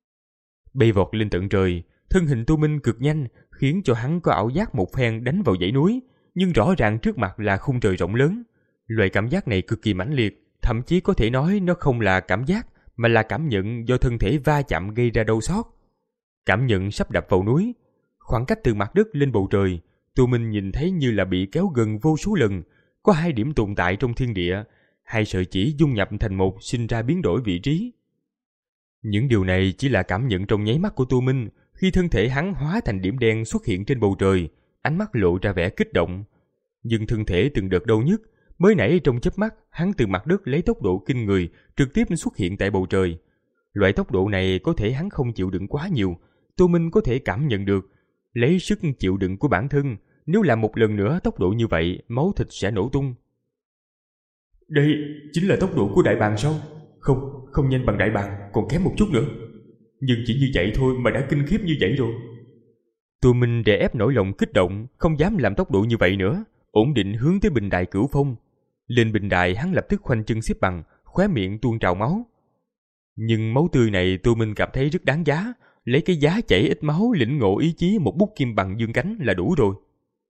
Bay vọt lên tận trời, thân hình Tô Minh cực nhanh, khiến cho hắn có ảo giác một phen đánh vào dãy núi, nhưng rõ ràng trước mặt là khung trời rộng lớn. Loại cảm giác này cực kỳ mãnh liệt, thậm chí có thể nói nó không là cảm giác, mà là cảm nhận do thân thể va chạm gây ra đau xót. Cảm nhận sắp đập vào núi, khoảng cách từ mặt đất lên bầu trời, Tô Minh nhìn thấy như là bị kéo gần vô số lần. Có hai điểm tồn tại trong thiên địa, hai sợi chỉ dung nhập thành một, sinh ra biến đổi vị trí. Những điều này chỉ là cảm nhận trong nháy mắt của Tô Minh. Khi thân thể hắn hóa thành điểm đen xuất hiện trên bầu trời, ánh mắt lộ ra vẻ kích động. Nhưng thân thể từng đợt đau nhức, mới nãy trong chớp mắt hắn từ mặt đất lấy tốc độ kinh người trực tiếp xuất hiện tại bầu trời. Loại tốc độ này có thể hắn không chịu đựng quá nhiều, Tô Minh có thể cảm nhận được. Lấy sức chịu đựng của bản thân, nếu làm một lần nữa tốc độ như vậy, máu thịt sẽ nổ tung. Đây chính là tốc độ của đại bàng sao? Không, không nhanh bằng đại bàng, còn kém một chút nữa. Nhưng chỉ như vậy thôi mà đã kinh khiếp như vậy rồi. Tô Minh đè ép nỗi lòng kích động, không dám làm tốc độ như vậy nữa, ổn định hướng tới bình đài Cửu Phong. Lên bình đài, hắn lập tức khoanh chân xếp bằng, khóe miệng tuôn trào máu. Nhưng máu tươi này Tô Minh cảm thấy rất đáng giá, lấy cái giá chảy ít máu lĩnh ngộ ý chí một bút kim bằng dương cánh là đủ rồi.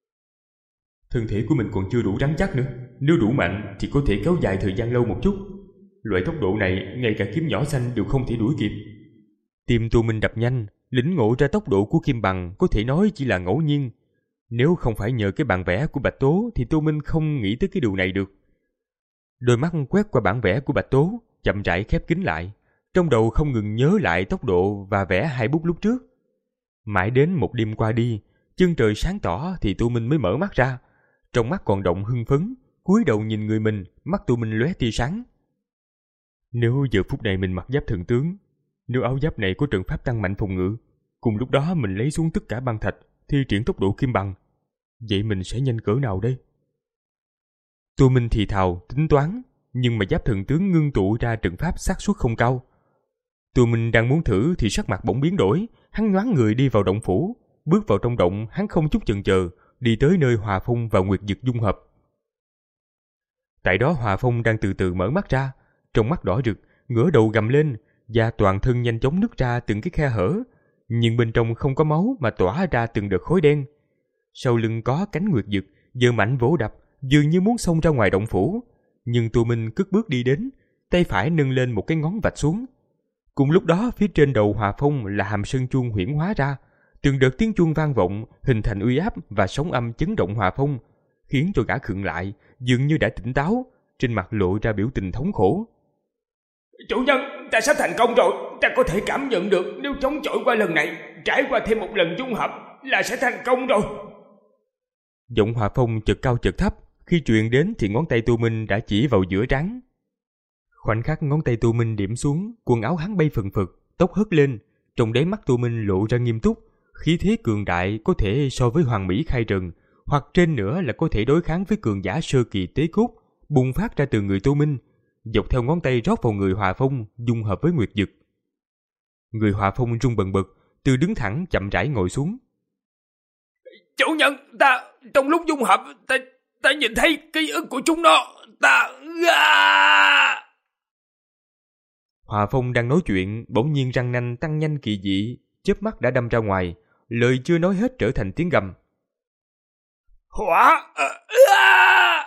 Thân thể của mình còn chưa đủ rắn chắc nữa, nếu đủ mạnh thì có thể kéo dài thời gian lâu một chút. Loại tốc độ này ngay cả kiếm nhỏ xanh đều không thể đuổi kịp. Tim Tô Minh đập nhanh, lĩnh ngộ ra tốc độ của kim bằng có thể nói chỉ là ngẫu nhiên. Nếu không phải nhờ cái bản vẽ của Bạch Tố thì Tô Minh không nghĩ tới cái điều này được. Đôi mắt quét qua bản vẽ của Bạch Tố, chậm rãi khép kín lại, trong đầu không ngừng nhớ lại tốc độ và vẽ hai bút lúc trước. Mãi đến một đêm qua đi, chân trời sáng tỏ thì Tô Minh mới mở mắt ra. Trong mắt còn động hưng phấn, cúi đầu nhìn người mình, mắt Tô Minh lóe tia sáng. Nếu giờ phút này mình mặc giáp thần tướng, nếu áo giáp này có trận pháp tăng mạnh phòng ngự, cùng lúc đó mình lấy xuống tất cả băng thạch, thi triển tốc độ kim bằng, vậy mình sẽ nhanh cỡ nào đây? Tô Minh thì thào tính toán, nhưng mà giáp thần tướng ngưng tụ ra trận pháp xác suất không cao. Tô Minh đang muốn thử thì sắc mặt bỗng biến đổi, hắn nhoáng người đi vào động phủ, bước vào trong động, hắn không chút chần chờ, đi tới nơi Hòa Phong và Nguyệt Dực dung hợp. Tại đó Hòa Phong đang từ từ mở mắt ra, trong mắt đỏ rực, ngửa đầu gầm lên, da toàn thân nhanh chóng nứt ra từng cái khe hở, nhưng bên trong không có máu mà tỏa ra từng đợt khói đen. Sau lưng có cánh Nguyệt Dực, giơ mạnh vỗ đập, dường như muốn xông ra ngoài động phủ, nhưng Tô Minh cất bước đi đến, tay phải nâng lên một cái ngón vạch xuống. Cùng lúc đó phía trên đầu Hòa Phong là hàm sơn chuông huyễn hóa ra, từng đợt tiếng chuông vang vọng, hình thành uy áp và sóng âm chấn động Hòa Phong, khiến cho gã khựng lại, dường như đã tỉnh táo, trên mặt lộ ra biểu tình thống khổ. Chủ nhân, ta sắp thành công rồi, ta có thể cảm nhận được nếu chống chọi qua lần này, trải qua thêm một lần dung hợp là sẽ thành công rồi. Giọng Hòa Phong chợt cao chợt thấp, khi truyền đến thì ngón tay Tô Minh đã chỉ vào giữa trán. Khoảnh khắc ngón tay Tô Minh điểm xuống, quần áo hắn bay phừng phực, tóc hất lên, trong đáy mắt Tô Minh lộ ra nghiêm túc, khí thế cường đại có thể so với Hoàng Mỹ khai trần, hoặc trên nữa là có thể đối kháng với cường giả sơ kỳ tế cốt, bùng phát ra từ người Tô Minh, dọc theo ngón tay rót vào người Hòa Phong, dung hợp với Nguyệt Dực. Người Hòa Phong rung bần bật, từ đứng thẳng chậm rãi ngồi xuống. Chủ nhân, ta trong lúc dung hợp, ta ta nhìn thấy ký ức của chúng nó, ta à! Hòa Phong đang nói chuyện, bỗng nhiên răng nanh tăng nhanh kỳ dị, chớp mắt đã đâm ra ngoài, lời chưa nói hết trở thành tiếng gầm. Hỏa! À!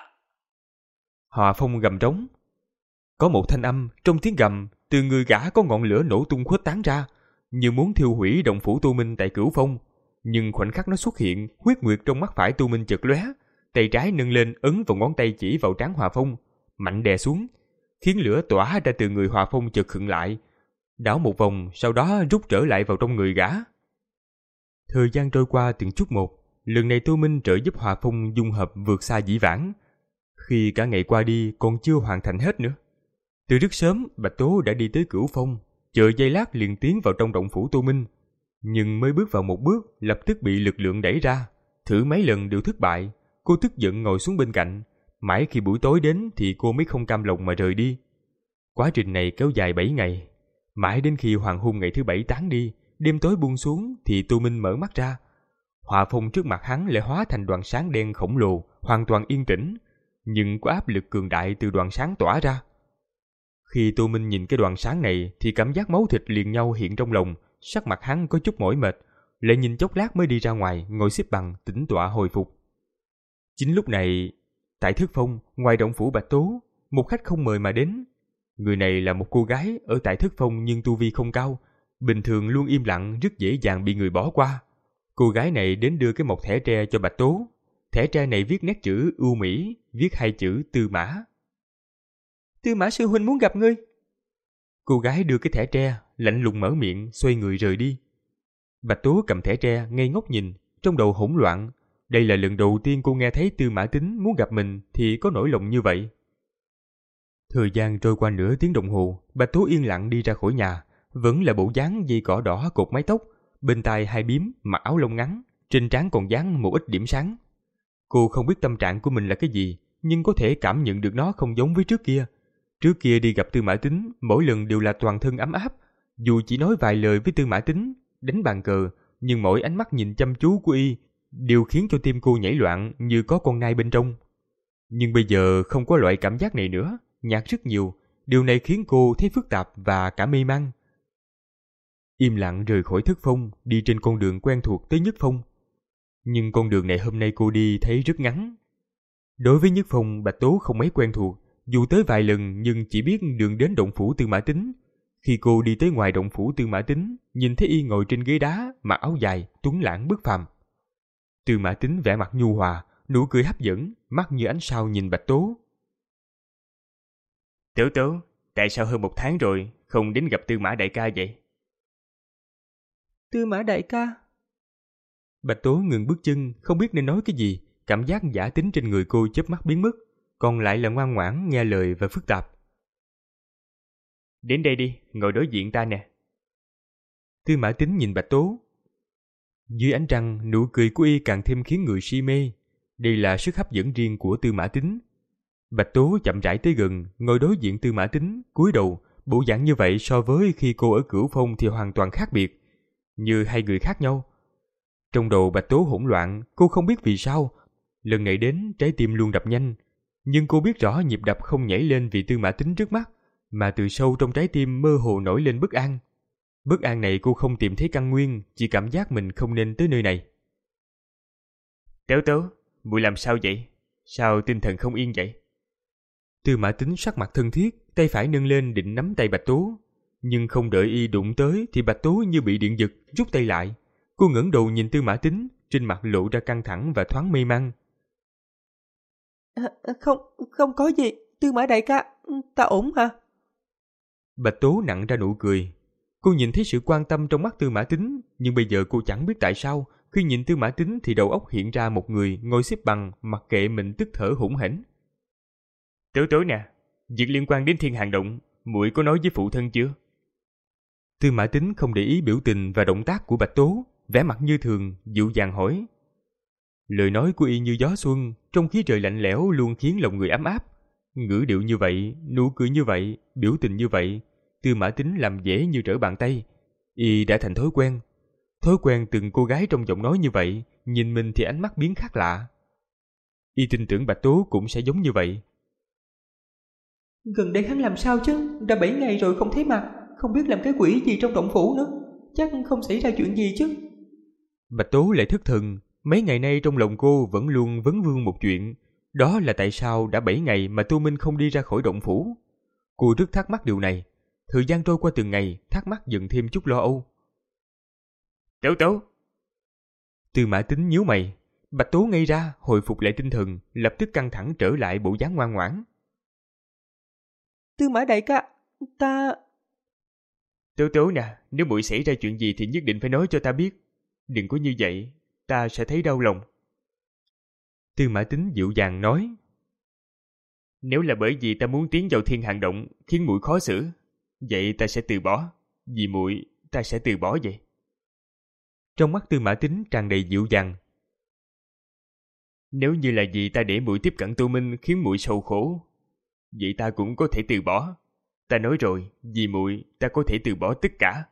Hòa Phong gầm trống. Có một thanh âm trong tiếng gầm, từ người gã có ngọn lửa nổ tung khuếch tán ra, như muốn thiêu hủy động phủ Tô Minh tại Cửu Phong. Nhưng khoảnh khắc nó xuất hiện, huyết nguyệt trong mắt phải Tô Minh chợt lóe, tay trái nâng lên ấn vào ngón tay chỉ vào trán Hòa Phong, mạnh đè xuống, khiến lửa tỏa ra từ người Hòa Phong chợt khựng lại, đảo một vòng, sau đó rút trở lại vào trong người gã. Thời gian trôi qua từng chút một, lần này Tô Minh trợ giúp Hòa Phong dung hợp vượt xa dĩ vãng. Khi cả ngày qua đi còn chưa hoàn thành hết nữa. Từ rất sớm, Bạch Tố đã đi tới Cửu Phong, chờ giây lát liền tiến vào trong động phủ Tô Minh. Nhưng mới bước vào một bước, lập tức bị lực lượng đẩy ra, thử mấy lần đều thất bại. Cô tức giận ngồi xuống bên cạnh, mãi khi buổi tối đến thì cô mới không cam lòng mà rời đi. Quá trình này kéo dài bảy ngày, mãi đến khi hoàng hôn ngày thứ bảy tán đi, đêm tối buông xuống thì Tô Minh mở mắt ra. Hòa Phong trước mặt hắn lại hóa thành đoàn sáng đen khổng lồ, hoàn toàn yên tĩnh, nhưng có áp lực cường đại từ đoàn sáng tỏa ra. Khi Tô Minh nhìn cái đoàn sáng này thì cảm giác máu thịt liền nhau hiện trong lòng, sắc mặt hắn có chút mỏi mệt, lại nhìn chốc lát mới đi ra ngoài, ngồi xếp bằng, tĩnh tọa hồi phục. Chính lúc này, tại Thức Phong, ngoài động phủ Bạch Tố, một khách không mời mà đến. Người này là một cô gái ở tại Thức Phong nhưng tu vi không cao, bình thường luôn im lặng, rất dễ dàng bị người bỏ qua. Cô gái này đến đưa cái mộc thẻ tre cho Bạch Tố. Thẻ tre này viết nét chữ ưu mỹ, viết hai chữ Tư Mã. Tư Mã sư huynh muốn gặp ngươi. Cô gái đưa cái thẻ tre, lạnh lùng mở miệng, xoay người rời đi. Bạch Tố cầm thẻ tre, ngây ngốc nhìn, trong đầu hỗn loạn. Đây là lần đầu tiên cô nghe thấy Tư Mã Tính muốn gặp mình thì có nỗi lòng như vậy. Thời gian trôi qua nửa tiếng đồng hồ, Bạch Tố yên lặng đi ra khỏi nhà, vẫn là bộ dáng dây cỏ đỏ cột mái tóc, bên tai hai bím, mặc áo lông ngắn, trên trán còn dán một ít điểm sáng. Cô không biết tâm trạng của mình là cái gì, nhưng có thể cảm nhận được nó không giống với trước kia. Trước kia đi gặp Tư Mã Tín, mỗi lần đều là toàn thân ấm áp. Dù chỉ nói vài lời với Tư Mã Tín, đánh bàn cờ, nhưng mỗi ánh mắt nhìn chăm chú của y đều khiến cho tim cô nhảy loạn như có con nai bên trong. Nhưng bây giờ không có loại cảm giác này nữa, nhạt rất nhiều. Điều này khiến cô thấy phức tạp và cả mê man. Im lặng rời khỏi Thất Phong, đi trên con đường quen thuộc tới Nhất Phong. Nhưng con đường này hôm nay cô đi thấy rất ngắn. Đối với Nhất Phong, Bạch Tố không mấy quen thuộc, dù tới vài lần nhưng chỉ biết đường đến động phủ Tư Mã Tín. Khi cô đi tới ngoài động phủ Tư Mã Tín, nhìn thấy y ngồi trên ghế đá, mặc áo dài, tuấn lãng bất phàm. Tư Mã Tín vẻ mặt nhu hòa, nụ cười hấp dẫn, mắt như ánh sao nhìn Bạch Tố. Tố Tố, tại sao hơn một tháng rồi không đến gặp Tư Mã đại ca vậy? Tư Mã đại ca? Bạch Tố ngừng bước chân, không biết nên nói cái gì. Cảm giác giả tính trên người cô chớp mắt biến mất, còn lại là ngoan ngoãn nghe lời và phức tạp. Đến đây đi, ngồi đối diện ta nè. Tư Mã Tín nhìn Bạch Tố. Dưới ánh trăng, nụ cười của y càng thêm khiến người si mê. Đây là sức hấp dẫn riêng của Tư Mã Tín. Bạch Tố chậm rãi tới gần, ngồi đối diện Tư Mã Tín, cúi đầu. Bộ dạng như vậy so với khi cô ở Cửu Phong thì hoàn toàn khác biệt, như hai người khác nhau. Trong đầu Bạch Tố hỗn loạn, cô không biết vì sao lần này đến trái tim luôn đập nhanh, nhưng cô biết rõ nhịp đập không nhảy lên vì Tư Mã Tín trước mắt, mà từ sâu trong trái tim mơ hồ nổi lên bất an. Bất an này cô không tìm thấy căn nguyên, chỉ cảm giác mình không nên tới nơi này. Tố Tố, muội làm sao vậy? Sao tinh thần không yên vậy? Tư Mã Tín sắc mặt thân thiết, tay phải nâng lên định nắm tay Bạch Tố, nhưng không đợi y đụng tới thì Bạch Tố như bị điện giật, rút tay lại. Cô ngẩng đầu nhìn Tư Mã Tín, trên mặt lộ ra căng thẳng và thoáng mê man. À, không, không có gì, Tư Mã đại ca, ta ổn hả? Bạch Tố nặn ra nụ cười. Cô nhìn thấy sự quan tâm trong mắt Tư Mã Tín, nhưng bây giờ cô chẳng biết tại sao, khi nhìn Tư Mã Tín thì đầu óc hiện ra một người ngồi xếp bằng, mặc kệ mình tức thở hổn hển. Tố Tố nè, việc liên quan đến Thiên Hàng Động, muội có nói với phụ thân chưa? Tư Mã Tín không để ý biểu tình và động tác của Bạch Tố, vẻ mặt như thường, dịu dàng hỏi. Lời nói của y như gió xuân, trong khí trời lạnh lẽo luôn khiến lòng người ấm áp. Ngữ điệu như vậy, nụ cười như vậy, biểu tình như vậy, Tư Mã Tín làm dễ như trở bàn tay. Y đã thành thói quen. Thói quen từng cô gái trong giọng nói như vậy, nhìn mình thì ánh mắt biến khác lạ. Y tin tưởng Bạch Tố cũng sẽ giống như vậy. Gần đây hắn làm sao chứ? Đã bảy ngày rồi không thấy mặt, không biết làm cái quỷ gì trong động phủ nữa. Chắc không xảy ra chuyện gì chứ? Bạch Tố lại thất thần. Mấy ngày nay trong lòng cô vẫn luôn vấn vương một chuyện. Đó là tại sao đã bảy ngày mà Tô Minh không đi ra khỏi động phủ. Cô rất thắc mắc điều này. Thời gian trôi qua từng ngày, thắc mắc dần thêm chút lo âu. Tố Tố. Tư Mã Tín nhíu mày. Bạch Tố ngây ra, hồi phục lại tinh thần, lập tức căng thẳng trở lại bộ dáng ngoan ngoãn. Tư Mã đại ca, ta... Tố Tố nè, nếu muội xảy ra chuyện gì thì nhất định phải nói cho ta biết. Đừng có như vậy, ta sẽ thấy đau lòng. Tư Mã Tín dịu dàng nói. Nếu là bởi vì ta muốn tiến vào Thiên Hàng Động khiến muội khó xử, vậy ta sẽ từ bỏ. Vì muội, ta sẽ từ bỏ vậy. Trong mắt Tư Mã Tín tràn đầy dịu dàng. Nếu như là vì ta để muội tiếp cận Tô Minh khiến muội sầu khổ, vậy ta cũng có thể từ bỏ. Ta nói rồi, vì muội, ta có thể từ bỏ tất cả.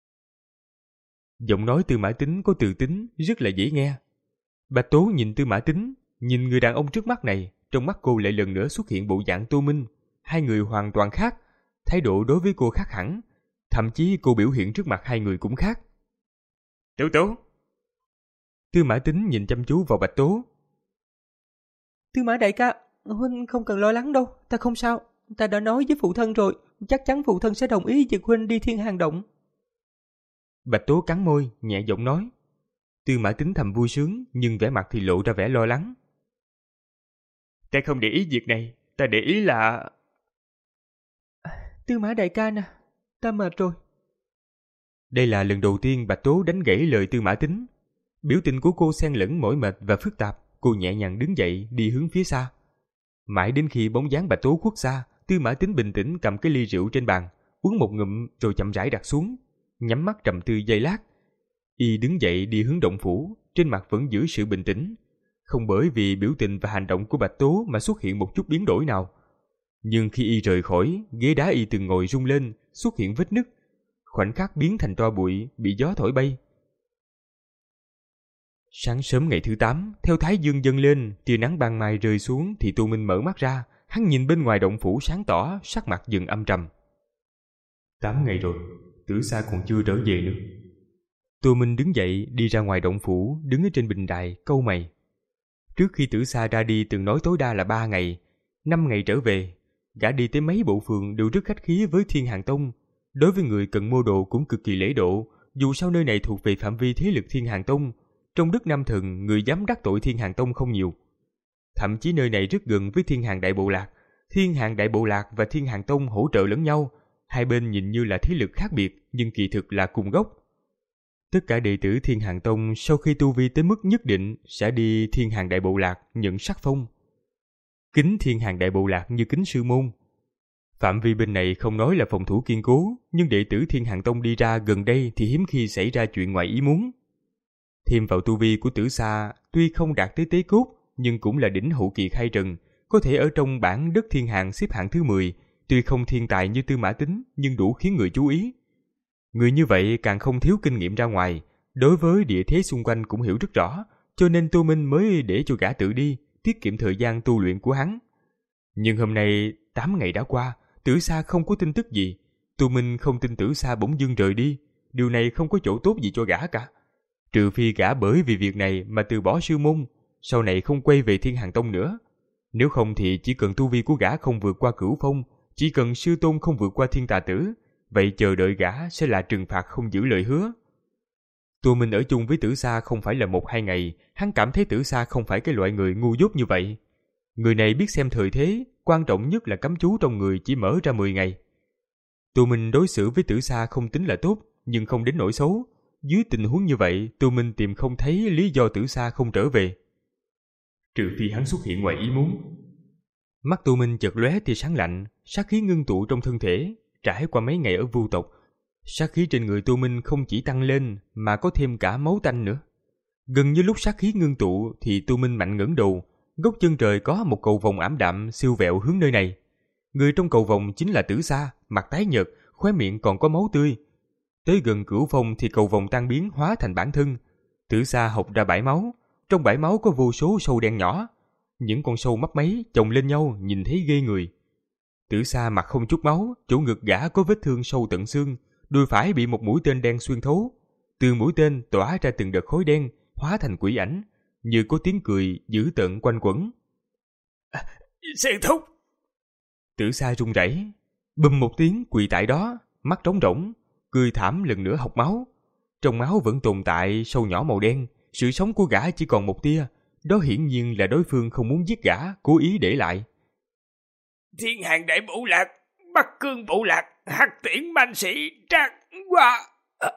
Giọng nói Tư Mã Tín có từ tính, rất là dễ nghe. Bạch Tố nhìn Tư Mã Tín, nhìn người đàn ông trước mắt này, trong mắt cô lại lần nữa xuất hiện bộ dạng Tô Minh. Hai người hoàn toàn khác, thái độ đối với cô khác hẳn. Thậm chí cô biểu hiện trước mặt hai người cũng khác. Tố Tố. Tư Mã Tín nhìn chăm chú vào Bạch Tố. Tư Mã đại ca, huynh không cần lo lắng đâu, ta không sao. Ta đã nói với phụ thân rồi, chắc chắn phụ thân sẽ đồng ý việc huynh đi Thiên Hàng Động. Bạch Tố cắn môi, nhẹ giọng nói. Tư Mã Tín thầm vui sướng, nhưng vẻ mặt thì lộ ra vẻ lo lắng. Ta không để ý việc này, ta để ý là... Tư Mã đại ca nè, ta mệt rồi. Đây là lần đầu tiên Bạch Tố đánh gãy lời Tư Mã Tín. Biểu tình của cô xen lẫn mỏi mệt và phức tạp, cô nhẹ nhàng đứng dậy đi hướng phía xa. Mãi đến khi bóng dáng Bạch Tố khuất xa, Tư Mã Tín bình tĩnh cầm cái ly rượu trên bàn, uống một ngụm rồi chậm rãi đặt xuống, nhắm mắt trầm tư giây lát. Y đứng dậy đi hướng động phủ, trên mặt vẫn giữ sự bình tĩnh. không bởi vì biểu tình và hành động của Bạch Tố mà xuất hiện một chút biến đổi nào. Nhưng khi y rời khỏi, ghế đá y từng ngồi rung lên, xuất hiện vết nứt, khoảnh khắc biến thành tro bụi, bị gió thổi bay. Sáng sớm ngày thứ tám, theo thái dương dâng lên, tia nắng ban mai rơi xuống thì Tô Minh mở mắt ra, hắn nhìn bên ngoài động phủ sáng tỏ, sắc mặt dần âm trầm. Tám ngày rồi, Tử Sa còn chưa trở về nữa. Tô Minh đứng dậy, đi ra ngoài động phủ, đứng ở trên bình đài, cau mày. Trước khi Tử Sa ra đi từng nói tối đa là ba ngày, năm ngày trở về, gã đi tới mấy bộ phường đều rất khách khí với Thiên Hàng Tông. Đối với người cần mua đồ cũng cực kỳ lễ độ, dù sao nơi này thuộc về phạm vi thế lực Thiên Hàng Tông. Trong đất Nam Thần, người dám đắc tội Thiên Hàng Tông không nhiều. Thậm chí nơi này rất gần với Thiên Hàng Đại Bộ Lạc. Thiên Hàng Đại Bộ Lạc và Thiên Hàng Tông hỗ trợ lẫn nhau, hai bên nhìn như là thế lực khác biệt nhưng kỳ thực là cùng gốc. Tất cả đệ tử Thiên Hàng Tông sau khi tu vi tới mức nhất định sẽ đi Thiên Hàng Đại Bộ Lạc nhận sắc phong. Kính Thiên Hàng Đại Bộ Lạc như kính sư môn. Phạm vi bên này không nói là phòng thủ kiên cố, nhưng đệ tử Thiên Hàng Tông đi ra gần đây thì hiếm khi xảy ra chuyện ngoài ý muốn. Thêm vào tu vi của Tử Sa, tuy không đạt tới tế cốt, nhưng cũng là đỉnh hậu kỳ khai trần, có thể ở trong bảng đất Thiên Hàng xếp hạng thứ mười, tuy không thiên tài như Tư Mã Tính, nhưng đủ khiến người chú ý. Người như vậy càng không thiếu kinh nghiệm ra ngoài, đối với địa thế xung quanh cũng hiểu rất rõ, cho nên Tô Minh mới để cho gã tự đi, tiết kiệm thời gian tu luyện của hắn. Nhưng hôm nay, tám ngày đã qua, Tử Sa không có tin tức gì. Tô Minh không tin Tử Sa bỗng dưng rời đi, điều này không có chỗ tốt gì cho gã cả. Trừ phi gã bởi vì việc này mà từ bỏ sư môn, sau này không quay về Thiên Hàng Tông nữa. Nếu không thì chỉ cần tu vi của gã không vượt qua Cửu Phong, chỉ cần sư tôn không vượt qua Thiên Tà Tử, vậy chờ đợi gã sẽ là trừng phạt không giữ lời hứa. Tô Minh ở chung với Tử Sa không phải là một hai ngày, hắn cảm thấy Tử Sa không phải cái loại người ngu dốt như vậy. Người này biết xem thời thế, quan trọng nhất là cấm chú trong người chỉ mở ra mười ngày. Tô Minh đối xử với Tử Sa không tính là tốt, nhưng không đến nỗi xấu. Dưới tình huống như vậy, Tô Minh tìm không thấy lý do Tử Sa không trở về. Trừ phi hắn xuất hiện ngoài ý muốn. Mắt Tô Minh chợt lóe tia sáng lạnh, sát khí ngưng tụ trong thân thể. Trải qua mấy ngày ở Vu tộc, sát khí trên người Tô Minh không chỉ tăng lên mà có thêm cả máu tanh nữa. Gần như lúc sát khí ngưng tụ thì Tô Minh mạnh ngẩng đầu, góc chân trời có một cầu vồng ảm đạm siêu vẹo hướng nơi này. Người trong cầu vồng chính là Tử Sa, mặt tái nhợt, khóe miệng còn có máu tươi. Tới gần Cửu Phong thì cầu vồng tan biến hóa thành bản thân. Tử Sa học ra bãi máu, trong bãi máu có vô số sâu đen nhỏ. Những con sâu mấp máy chồng lên nhau nhìn thấy ghê người. Tử Sa mặt không chút máu, chỗ ngực gã có vết thương sâu tận xương, đùi phải bị một mũi tên đen xuyên thấu. Từ mũi tên tỏa ra từng đợt khói đen, hóa thành quỷ ảnh, như có tiếng cười dữ tợn quanh quẩn. À, Sư thúc! Tử Sa run rẩy, bùm một tiếng quỳ tại đó, mắt trống rỗng, cười thảm lần nữa học máu. Trong máu vẫn tồn tại sâu nhỏ màu đen, sự sống của gã chỉ còn một tia, đó hiển nhiên là đối phương không muốn giết gã, cố ý để lại. Thiên Hàng Đại Bộ Lạc, Bắc Cương Bộ Lạc, Hắc Tiễn Manh Sĩ, Trác Hoa. À.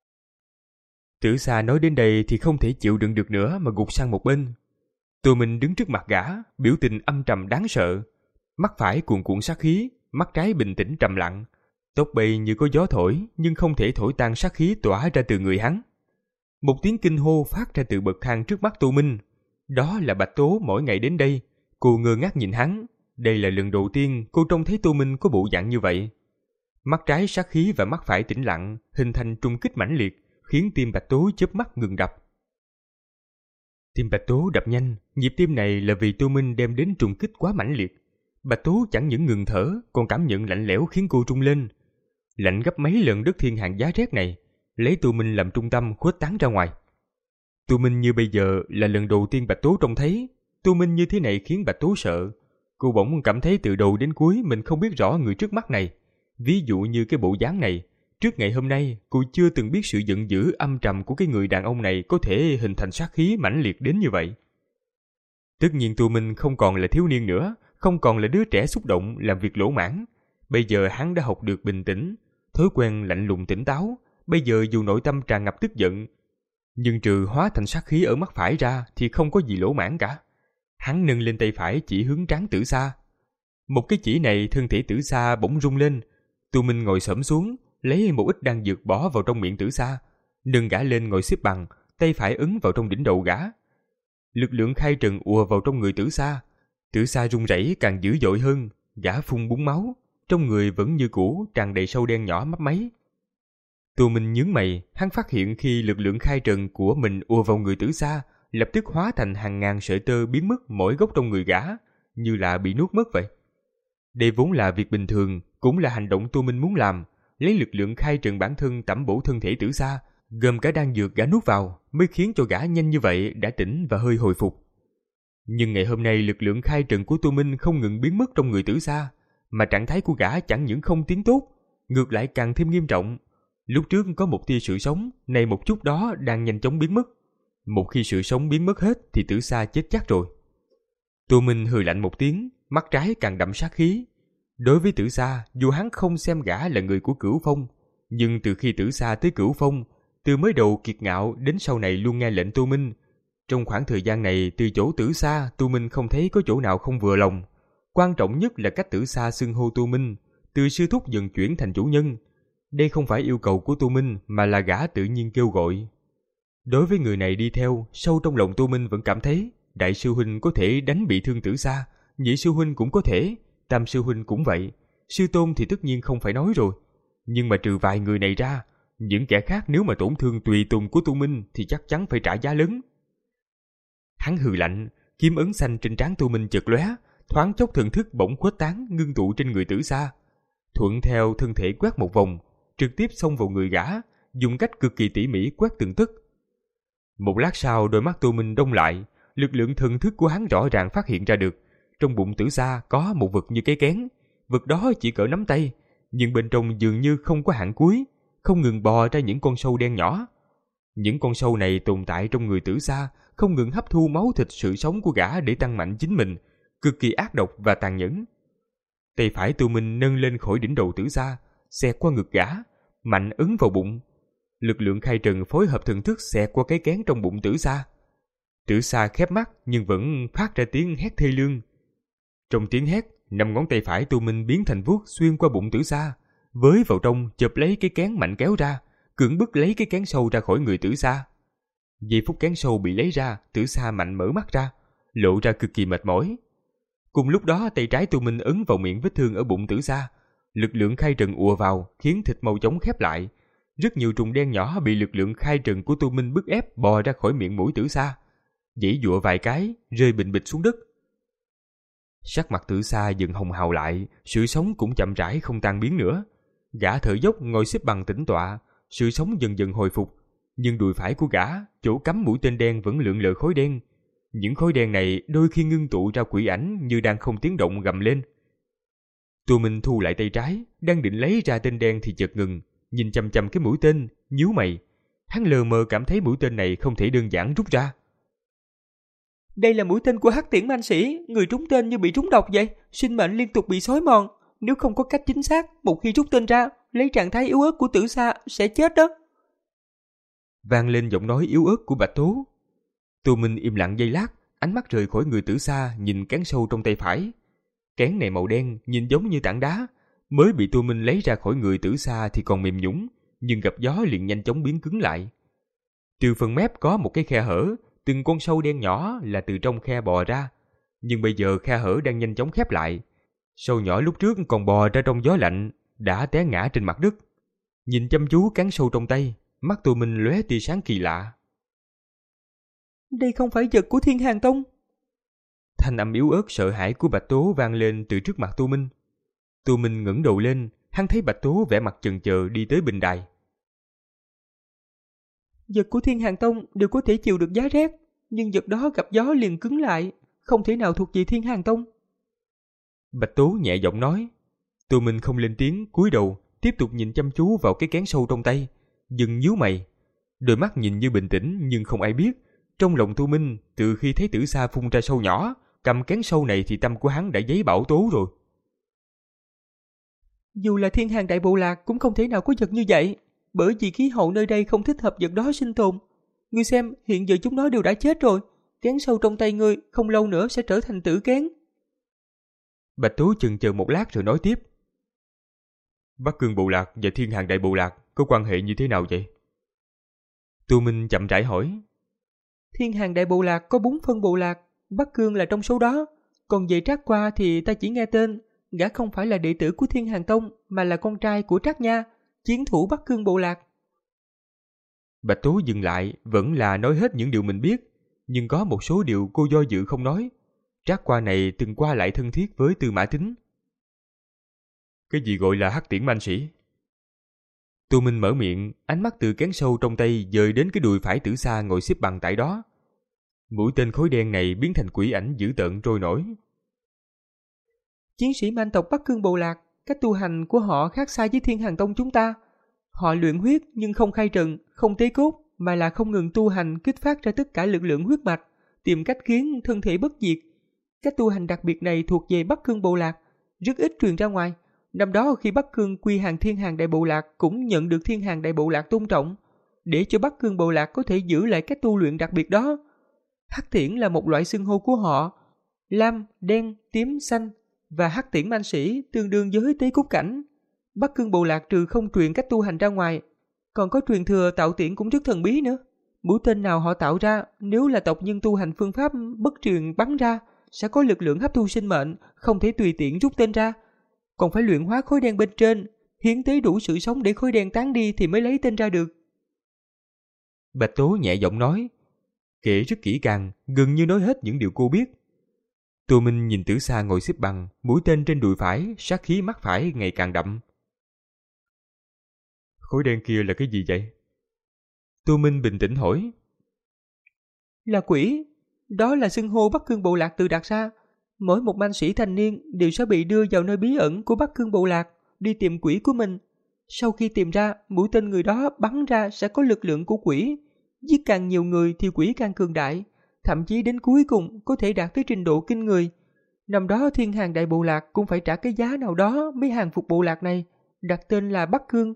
Tử Sa nói đến đây thì không thể chịu đựng được nữa mà gục sang một bên. Tô Minh đứng trước mặt gã, biểu tình âm trầm đáng sợ. Mắt phải cuồn cuộn sát khí, mắt trái bình tĩnh trầm lặng. Tóc bay như có gió thổi, nhưng không thể thổi tan sát khí tỏa ra từ người hắn. Một tiếng kinh hô phát ra từ bậc thang trước mắt Tô Minh. Đó là Bạch Tố mỗi ngày đến đây. Cô ngơ ngác nhìn hắn. Đây là lần đầu tiên cô trông thấy Tô Minh có bộ dạng như vậy. Mắt trái sát khí và mắt phải tĩnh lặng, hình thành trung kích mãnh liệt, khiến tim Bạch Tố chớp mắt ngừng đập. Tim Bạch Tố đập nhanh, nhịp tim này là vì Tô Minh đem đến trùng kích quá mãnh liệt. Bạch Tố chẳng những ngừng thở, còn cảm nhận lạnh lẽo khiến cô rung lên. Lạnh gấp mấy lần đất Thiên Hàng giá rét này, lấy Tô Minh làm trung tâm khuếch tán ra ngoài. Tô Minh như bây giờ là lần đầu tiên Bạch Tố trông thấy. Tô Minh như thế này khiến Bạch Tố sợ. Cô bỗng cảm thấy từ đầu đến cuối mình không biết rõ người trước mắt này. Ví dụ như cái bộ dáng này, trước ngày hôm nay cô chưa từng biết sự giận dữ âm trầm của cái người đàn ông này có thể hình thành sát khí mãnh liệt đến như vậy. Tất nhiên Tô Minh không còn là thiếu niên nữa, không còn là đứa trẻ xúc động làm việc lỗ mãn. Bây giờ hắn đã học được bình tĩnh, thói quen lạnh lùng tỉnh táo. Bây giờ dù nội tâm tràn ngập tức giận, nhưng trừ hóa thành sát khí ở mắt phải ra thì không có gì lỗ mãn cả. Hắn nâng lên tay phải chỉ hướng trán Tử Sa. Một cái chỉ này thân thể Tử Sa bỗng rung lên. Tô Minh ngồi xổm xuống, lấy một ít đan dược bỏ vào trong miệng Tử Sa, nâng gã lên ngồi xếp bằng, tay phải ấn vào trong đỉnh đầu gã. Lực lượng khai trần ùa vào trong người Tử Sa. Tử Sa run rẩy càng dữ dội hơn, gã phun búng máu, trong người vẫn như cũ tràn đầy sâu đen nhỏ mấp máy. Tô Minh nhướng mày, hắn phát hiện khi lực lượng khai trần của mình ùa vào người Tử Sa, lập tức hóa thành hàng ngàn sợi tơ biến mất mỗi góc trong người gã, như là bị nuốt mất vậy. Đây vốn là việc bình thường, cũng là hành động Tô Minh muốn làm, lấy lực lượng khai trần bản thân tẩm bổ thân thể Tử Sa, gồm cả đan dược gã nuốt vào, mới khiến cho gã nhanh như vậy đã tỉnh và hơi hồi phục. Nhưng ngày hôm nay lực lượng khai trần của Tô Minh không ngừng biến mất trong người Tử Sa, mà trạng thái của gã chẳng những không tiến tốt, ngược lại càng thêm nghiêm trọng. Lúc trước có một tia sự sống, nay một chút đó đang nhanh chóng biến mất. Một khi sự sống biến mất hết thì Tử Sa chết chắc rồi. Tô Minh hừ lạnh một tiếng, mắt trái càng đậm sát khí. Đối với Tử Sa, dù hắn không xem gã là người của Cửu Phong, nhưng từ khi Tử Sa tới Cửu Phong, từ mới đầu kiệt ngạo đến sau này luôn nghe lệnh Tô Minh. Trong khoảng thời gian này, từ chỗ Tử Sa, Tô Minh không thấy có chỗ nào không vừa lòng. Quan trọng nhất là cách Tử Sa xưng hô Tô Minh, từ sư thúc dần chuyển thành chủ nhân. Đây không phải yêu cầu của Tô Minh mà là gã tự nhiên kêu gọi. Đối với người này đi theo, sâu trong lòng Tô Minh vẫn cảm thấy đại sư huynh có thể đánh bị thương Tử Sa, nhị sư huynh cũng có thể, tam sư huynh cũng vậy, sư tôn thì tất nhiên không phải nói rồi. Nhưng mà trừ vài người này ra, những kẻ khác nếu mà tổn thương tùy tùng của Tô Minh thì chắc chắn phải trả giá lớn. Hắn hừ lạnh, kiếm ấn xanh trên trán Tô Minh chợt lóe, thoáng chốc thần thức bỗng khuếch tán ngưng tụ trên người Tử Sa, thuận theo thân thể quét một vòng, trực tiếp xông vào người gã, dùng cách cực kỳ tỉ mỉ quét từng tức. Một lát sau, đôi mắt Tô Minh đông lại, lực lượng thần thức của hắn rõ ràng phát hiện ra được, trong bụng Tử Sa có một vực như cái kén, vực đó chỉ cỡ nắm tay, nhưng bên trong dường như không có hạn cuối, không ngừng bò ra những con sâu đen nhỏ. Những con sâu này tồn tại trong người Tử Sa, không ngừng hấp thu máu thịt sự sống của gã để tăng mạnh chính mình, cực kỳ ác độc và tàn nhẫn. Tay phải Tô Minh nâng lên khỏi đỉnh đầu Tử Sa, xẹt qua ngực gã, mạnh ấn vào bụng. Lực lượng khai trần phối hợp thần thức xẹt qua cái kén trong bụng Tử Sa. Tử Sa khép mắt nhưng vẫn phát ra tiếng hét thê lương. Trong tiếng hét, năm ngón tay phải Tô Minh biến thành vuốt xuyên qua bụng Tử Sa, với vào trong chộp lấy cái kén mạnh kéo ra, cưỡng bức lấy cái kén sâu ra khỏi người Tử Sa. Giây phút kén sâu bị lấy ra, Tử Sa mạnh mở mắt ra, lộ ra cực kỳ mệt mỏi. Cùng lúc đó, tay trái Tô Minh ấn vào miệng vết thương ở bụng Tử Sa, lực lượng khai trần ùa vào, khiến thịt mau chóng khép lại. Rất nhiều trùng đen nhỏ bị lực lượng khai trần của Tô Minh bức ép bò ra khỏi miệng mũi Tử Sa, giãy giụa vài cái, rơi bình bịch xuống đất. Sắc mặt Tử Sa dần hồng hào lại, sự sống cũng chậm rãi không tan biến nữa. Gã thở dốc ngồi xếp bằng tĩnh tọa, sự sống dần dần hồi phục, nhưng đùi phải của gã, chỗ cắm mũi tên đen vẫn lượn lờ khói đen. Những khói đen này đôi khi ngưng tụ ra quỷ ảnh như đang không tiếng động gầm lên. Tô Minh thu lại tay trái, đang định lấy ra tên đen thì chợt ngừng, nhìn chằm chằm cái mũi tên, nhíu mày. Hắn lờ mờ cảm thấy mũi tên này không thể đơn giản rút ra. Đây là mũi tên của Hắc Tiễn Man Sĩ, người trúng tên như bị trúng độc vậy, sinh mệnh liên tục bị xói mòn. Nếu không có cách chính xác, một khi rút tên ra, lấy trạng thái yếu ớt của Tử Sa sẽ chết đó. Vang lên giọng nói yếu ớt của Bạch Tố. Tô Minh im lặng giây lát, ánh mắt rời khỏi người Tử Sa nhìn kén sâu trong tay phải. Kén này màu đen, nhìn giống như tảng đá, mới bị Tô Minh lấy ra khỏi người Tử Sa thì còn mềm nhũn, nhưng gặp gió liền nhanh chóng biến cứng lại. Từ phần mép có một cái khe hở, từng con sâu đen nhỏ là từ trong khe bò ra, nhưng bây giờ khe hở đang nhanh chóng khép lại. Sâu nhỏ lúc trước còn bò ra trong gió lạnh, đã té ngã trên mặt đất. Nhìn chăm chú cán sâu trong tay, mắt Tô Minh lóe tia sáng kỳ lạ. Đây không phải vật của Thiên Hàng Tông. Thanh âm yếu ớt sợ hãi của Bạch Tố vang lên từ trước mặt Tô Minh. Tô Minh ngẩng đầu lên, hắn thấy Bạch Tố vẻ mặt chần chờ đi tới bình đài. Vật của Thiên Hàng Tông đều có thể chịu được giá rét, nhưng vật đó gặp gió liền cứng lại, không thể nào thuộc về Thiên Hàng Tông. Bạch Tố nhẹ giọng nói. Tô Minh không lên tiếng, cúi đầu, tiếp tục nhìn chăm chú vào cái kén sâu trong tay, dừng nhíu mày. Đôi mắt nhìn như bình tĩnh nhưng không ai biết, trong lòng Tô Minh từ khi thấy Tử Sa phun ra sâu nhỏ, cầm kén sâu này thì tâm của hắn đã dấy bão tố rồi. Dù là Thiên Hàng Đại Bộ Lạc cũng không thể nào có vật như vậy, bởi vì khí hậu nơi đây không thích hợp vật đó sinh tồn. Ngươi xem, hiện giờ chúng nó đều đã chết rồi, kén sâu trong tay ngươi không lâu nữa sẽ trở thành tử kén. Bạch Tố chần chờ một lát rồi nói tiếp. Bắc Cương Bộ Lạc và Thiên Hàng Đại Bộ Lạc có quan hệ như thế nào vậy? Tô Minh chậm rãi hỏi. Thiên Hàng Đại Bộ Lạc có bốn phân bộ lạc, Bắc Cương là trong số đó. Còn về Trác Qua thì ta chỉ nghe tên, gã không phải là đệ tử của Thiên Hàng Tông mà là con trai của Trác Nha, chiến thủ Bắc Cương bộ lạc. Bạch Tố dừng lại, vẫn là nói hết những điều mình biết, nhưng có một số điều cô do dự không nói. Trác Qua này từng qua lại thân thiết với Tư Mã Tính. Cái gì gọi là hắc tiễn manh sĩ? Tô Minh mở miệng, ánh mắt từ kén sâu trong tay dời đến cái đùi phải Tử Sa ngồi xếp bằng tại đó. Mũi tên khối đen này biến thành quỷ ảnh dữ tợn trôi nổi. Chiến sĩ manh tộc Bắc Cương bộ lạc, cách tu hành của họ khác xa với Thiên Hàng Tông chúng ta. Họ luyện huyết nhưng không khai trần, không tế cốt, mà là không ngừng tu hành kích phát ra tất cả lực lượng huyết mạch, tìm cách khiến thân thể bất diệt. Cách tu hành đặc biệt này thuộc về Bắc Cương bộ lạc, rất ít truyền ra ngoài. Năm đó khi Bắc Cương quy hàng Thiên Hàng Đại Bộ Lạc cũng nhận được Thiên Hàng Đại Bộ Lạc tôn trọng, để cho Bắc Cương bộ lạc có thể giữ lại cách tu luyện đặc biệt đó. Hắc tiễn là một loại xưng hô của họ, lam, đen, tím, xanh, và hắc tiễn manh sĩ tương đương với tế cốt cảnh. Bắc Cương bộ lạc trừ không truyền cách tu hành ra ngoài, còn có truyền thừa tạo tiễn cũng rất thần bí nữa. Mũi tên nào họ tạo ra, nếu là tộc nhân tu hành phương pháp bất truyền bắn ra, sẽ có lực lượng hấp thu sinh mệnh, không thể tùy tiện rút tên ra. Còn phải luyện hóa khối đen bên trên, hiến tế đủ sự sống để khối đen tán đi thì mới lấy tên ra được. Bạch Tố nhẹ giọng nói, kể rất kỹ càng, gần như nói hết những điều cô biết. Tô Minh nhìn Tử Sa ngồi xếp bằng, mũi tên trên đùi phải, sát khí mắt phải ngày càng đậm. Khối đen kia là cái gì vậy? Tô Minh bình tĩnh hỏi. Là quỷ, đó là xưng hô Bắc Cương bộ lạc tự đặt ra. Mỗi một manh sĩ thanh niên đều sẽ bị đưa vào nơi bí ẩn của Bắc Cương bộ lạc, đi tìm quỷ của mình. Sau khi tìm ra, mũi tên người đó bắn ra sẽ có lực lượng của quỷ. Giết càng nhiều người thì quỷ càng cường đại, thậm chí đến cuối cùng có thể đạt tới trình độ kinh người. Năm đó Thiên Hàng Đại Bộ Lạc cũng phải trả cái giá nào đó mới hàng phục bộ lạc này, đặt tên là Bắc Cương.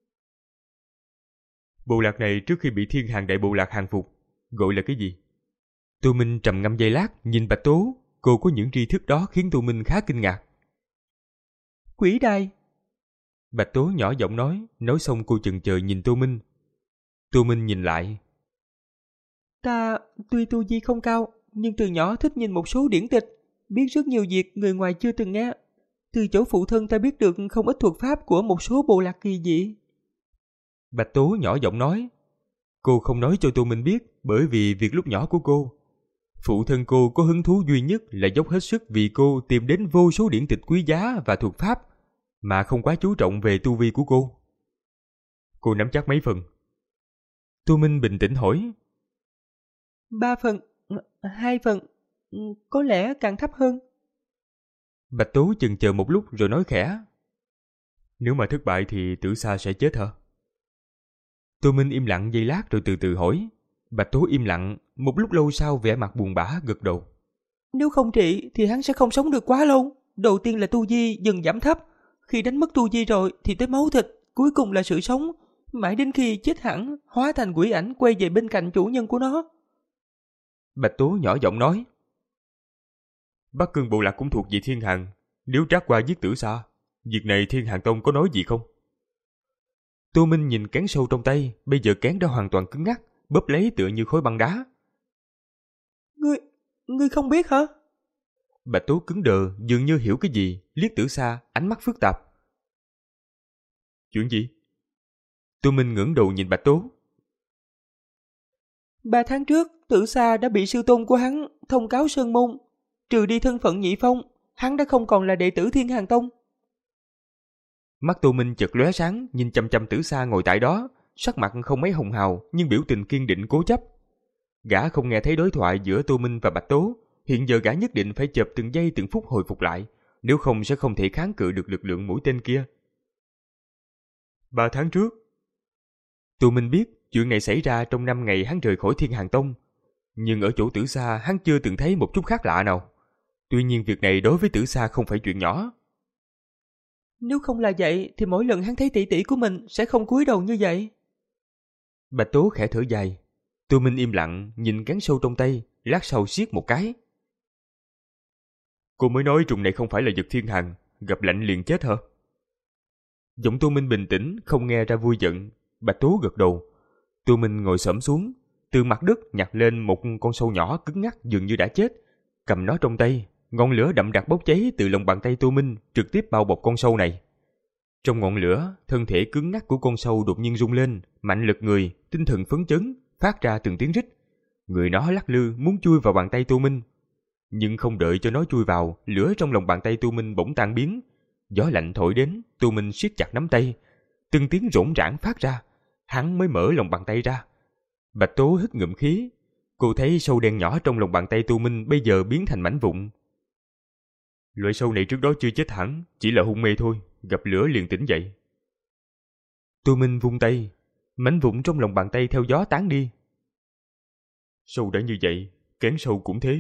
Bộ lạc này trước khi bị Thiên Hàng Đại Bộ Lạc hàng phục, gọi là cái gì? Tô Minh trầm ngâm giây lát, nhìn Bạch Tố, cô có những tri thức đó khiến Tô Minh khá kinh ngạc. Quỷ đài. Bạch Tố nhỏ giọng nói, nói xong cô chần chờ nhìn Tô Minh. Tô Minh nhìn lại. Ta tuy tu vi không cao, nhưng từ nhỏ thích nhìn một số điển tịch, biết rất nhiều việc người ngoài chưa từng nghe. Từ chỗ phụ thân ta biết được không ít thuật pháp của một số bộ lạc kỳ dị. Bạch Tố nhỏ giọng nói. Cô không nói cho Tô Minh biết bởi vì việc lúc nhỏ của cô. Phụ thân cô có hứng thú duy nhất là dốc hết sức vì cô tìm đến vô số điển tịch quý giá và thuật pháp, mà không quá chú trọng về tu vi của cô. Cô nắm chắc mấy phần? Tô Minh bình tĩnh hỏi. Ba phần, hai phần, có lẽ càng thấp hơn. Bạch Tố chần chờ một lúc rồi nói khẽ. Nếu mà thất bại thì Tử Sa sẽ chết hả? Tô Minh im lặng giây lát rồi từ từ hỏi. Bạch Tố im lặng, một lúc lâu sau vẻ mặt buồn bã gật đầu. Nếu không trị thì hắn sẽ không sống được quá lâu. Đầu tiên là tu vi dần giảm thấp, khi đánh mất tu vi rồi thì tới máu thịt, cuối cùng là sự sống, mãi đến khi chết hẳn, hóa thành quỷ ảnh quay về bên cạnh chủ nhân của nó. Bạch Tố nhỏ giọng nói. Bắc Cương bộ lạc cũng thuộc về Thiên Hàng, nếu Trác Qua giết Tử Sa, việc này Thiên Hàng Tông có nói gì không? Tô Minh nhìn kén sâu trong tay, bây giờ kén đã hoàn toàn cứng ngắc, bóp lấy tựa như khối băng đá. Ngươi, ngươi không biết hả? Bạch Tố cứng đờ, dường như hiểu cái gì, liếc Tử Sa, ánh mắt phức tạp. Chuyện gì? Tô Minh ngẩng đầu nhìn Bạch Tố. Ba tháng trước, Tử Sa đã bị sư tôn của hắn thông cáo sơn môn, trừ đi thân phận nhị phong, hắn đã không còn là đệ tử Thiên Hàng Tông. Mắt Tô Minh chợt lóe sáng, nhìn chăm chăm Tử Sa ngồi tại đó, sắc mặt không mấy hồng hào nhưng biểu tình kiên định cố chấp. Gã không nghe thấy đối thoại giữa Tô Minh và Bạch Tố, hiện giờ gã nhất định phải chợp từng giây từng phút hồi phục lại, nếu không sẽ không thể kháng cự được lực lượng mũi tên kia. Ba tháng trước, Tô Minh biết chuyện này xảy ra trong năm ngày hắn rời khỏi Thiên Hàng Tông, nhưng ở chỗ Tử Sa hắn chưa từng thấy một chút khác lạ nào. Tuy nhiên việc này đối với Tử Sa không phải chuyện nhỏ. Nếu không là vậy thì mỗi lần hắn thấy tỷ tỷ của mình sẽ không cúi đầu như vậy. Bạch Tố khẽ thở dài. Tô Minh im lặng nhìn cán sâu trong tay, lát sau siết một cái. Cô mới nói trùng này không phải là vật Thiên Hàng, gặp lạnh liền chết hả? Giọng Tô Minh bình tĩnh, không nghe ra vui giận. Bạch Tố gật đầu. Tô Minh ngồi xổm xuống, từ mặt đất nhặt lên một con sâu nhỏ cứng ngắc dường như đã chết, cầm nó trong tay. Ngọn lửa đậm đặc bốc cháy từ lòng bàn tay Tô Minh trực tiếp bao bọc con sâu này. Trong ngọn lửa, thân thể cứng ngắc của con sâu đột nhiên rung lên, mạnh lực người, tinh thần phấn chấn, phát ra từng tiếng rít. Người nó lắc lư muốn chui vào bàn tay Tô Minh. Nhưng không đợi cho nó chui vào, lửa trong lòng bàn tay Tô Minh bỗng tan biến. Gió lạnh thổi đến, Tô Minh siết chặt nắm tay. Từng tiếng rỗng rãng phát ra, hắn mới mở lòng bàn tay ra. Bạch Tố hít ngụm khí. Cô thấy sâu đen nhỏ trong lòng bàn tay Tô Minh bây giờ biến thành mảnh vụn. Loại sâu này trước đó chưa chết hẳn, chỉ là hôn mê thôi, gặp lửa liền tỉnh dậy. Tô Minh vung tay, mảnh vụn trong lòng bàn tay theo gió tán đi. Sâu đã như vậy, kén sâu cũng thế.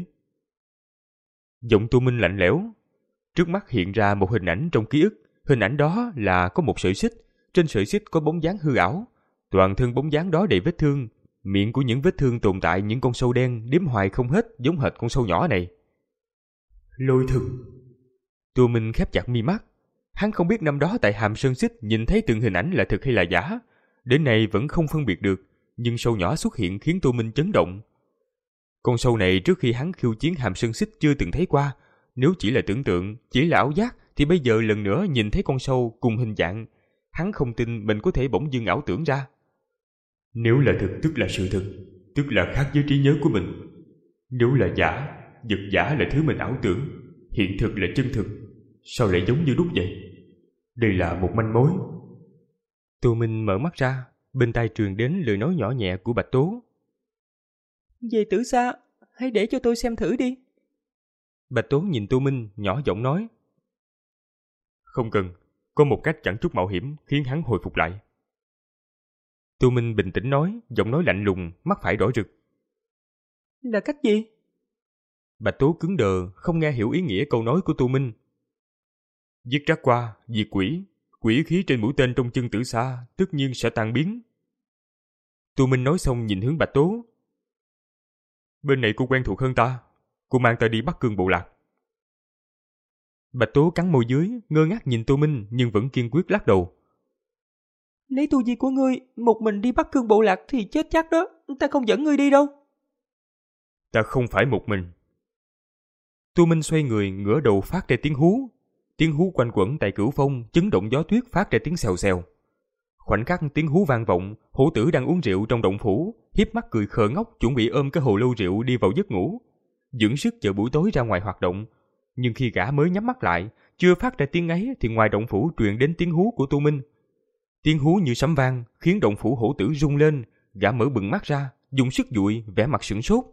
Giọng Tô Minh lạnh lẽo. Trước mắt hiện ra một hình ảnh trong ký ức. Hình ảnh đó là có một sợi xích. Trên sợi xích có bóng dáng hư ảo. Toàn thân bóng dáng đó đầy vết thương. Miệng của những vết thương tồn tại những con sâu đen đếm hoài không hết, giống hệt con sâu nhỏ này. Lôi thần. Tô Minh khép chặt mi mắt. Hắn không biết năm đó tại Hàm Sơn Xích nhìn thấy từng hình ảnh là thực hay là giả. Đến nay vẫn không phân biệt được. Nhưng sâu nhỏ xuất hiện khiến Tô Minh chấn động. Con sâu này trước khi hắn khiêu chiến Hàm Sơn Xích chưa từng thấy qua. Nếu chỉ là tưởng tượng, chỉ là ảo giác, thì bây giờ lần nữa nhìn thấy con sâu cùng hình dạng. Hắn không tin mình có thể bỗng dưng ảo tưởng ra. Nếu là thực tức là sự thực, tức là khác với trí nhớ của mình. Nếu là giả, vật giả là thứ mình ảo tưởng, hiện thực là chân thực. Sao lại giống như đúc vậy? Đây là một manh mối. Tô Minh mở mắt ra, bên tai truyền đến lời nói nhỏ nhẹ của Bạch Tố. Về Tử Sa, hãy để cho tôi xem thử đi. Bạch Tố nhìn Tô Minh, nhỏ giọng nói. Không cần, có một cách chẳng chút mạo hiểm khiến hắn hồi phục lại. Tô Minh bình tĩnh nói, giọng nói lạnh lùng, mắt phải đỏ rực. Là cách gì? Bạch Tố cứng đờ, không nghe hiểu ý nghĩa câu nói của Tô Minh. Giết trác qua, diệt quỷ, quỷ khí trên mũi tên trong chân Tử Sa tất nhiên sẽ tan biến. Tô Minh nói xong nhìn hướng Bạch Tố. Bên này cô quen thuộc hơn ta, cô mang ta đi Bắc Cương bộ lạc. Bạch Tố cắn môi dưới, ngơ ngác nhìn Tô Minh nhưng vẫn kiên quyết lắc đầu. Lấy tu vi của ngươi, một mình đi Bắc Cương bộ lạc thì chết chắc đó, ta không dẫn ngươi đi đâu. Ta không phải một mình. Tô Minh xoay người, ngửa đầu phát ra tiếng hú. Tiếng hú quanh quẩn tại Cửu Phong, chấn động gió tuyết phát ra tiếng xèo xèo. Khoảnh khắc tiếng hú vang vọng, hổ tử đang uống rượu trong động phủ, hiếp mắt cười khờ ngốc chuẩn bị ôm cái hồ lô rượu đi vào giấc ngủ, dưỡng sức chờ buổi tối ra ngoài hoạt động. Nhưng khi gã mới nhắm mắt lại, chưa phát ra tiếng ấy thì ngoài động phủ truyền đến tiếng hú của Tô Minh. Tiếng hú như sấm vang khiến động phủ hổ tử rung lên, gã mở bừng mắt ra, dùng sức dụi, vẻ mặt sửng sốt.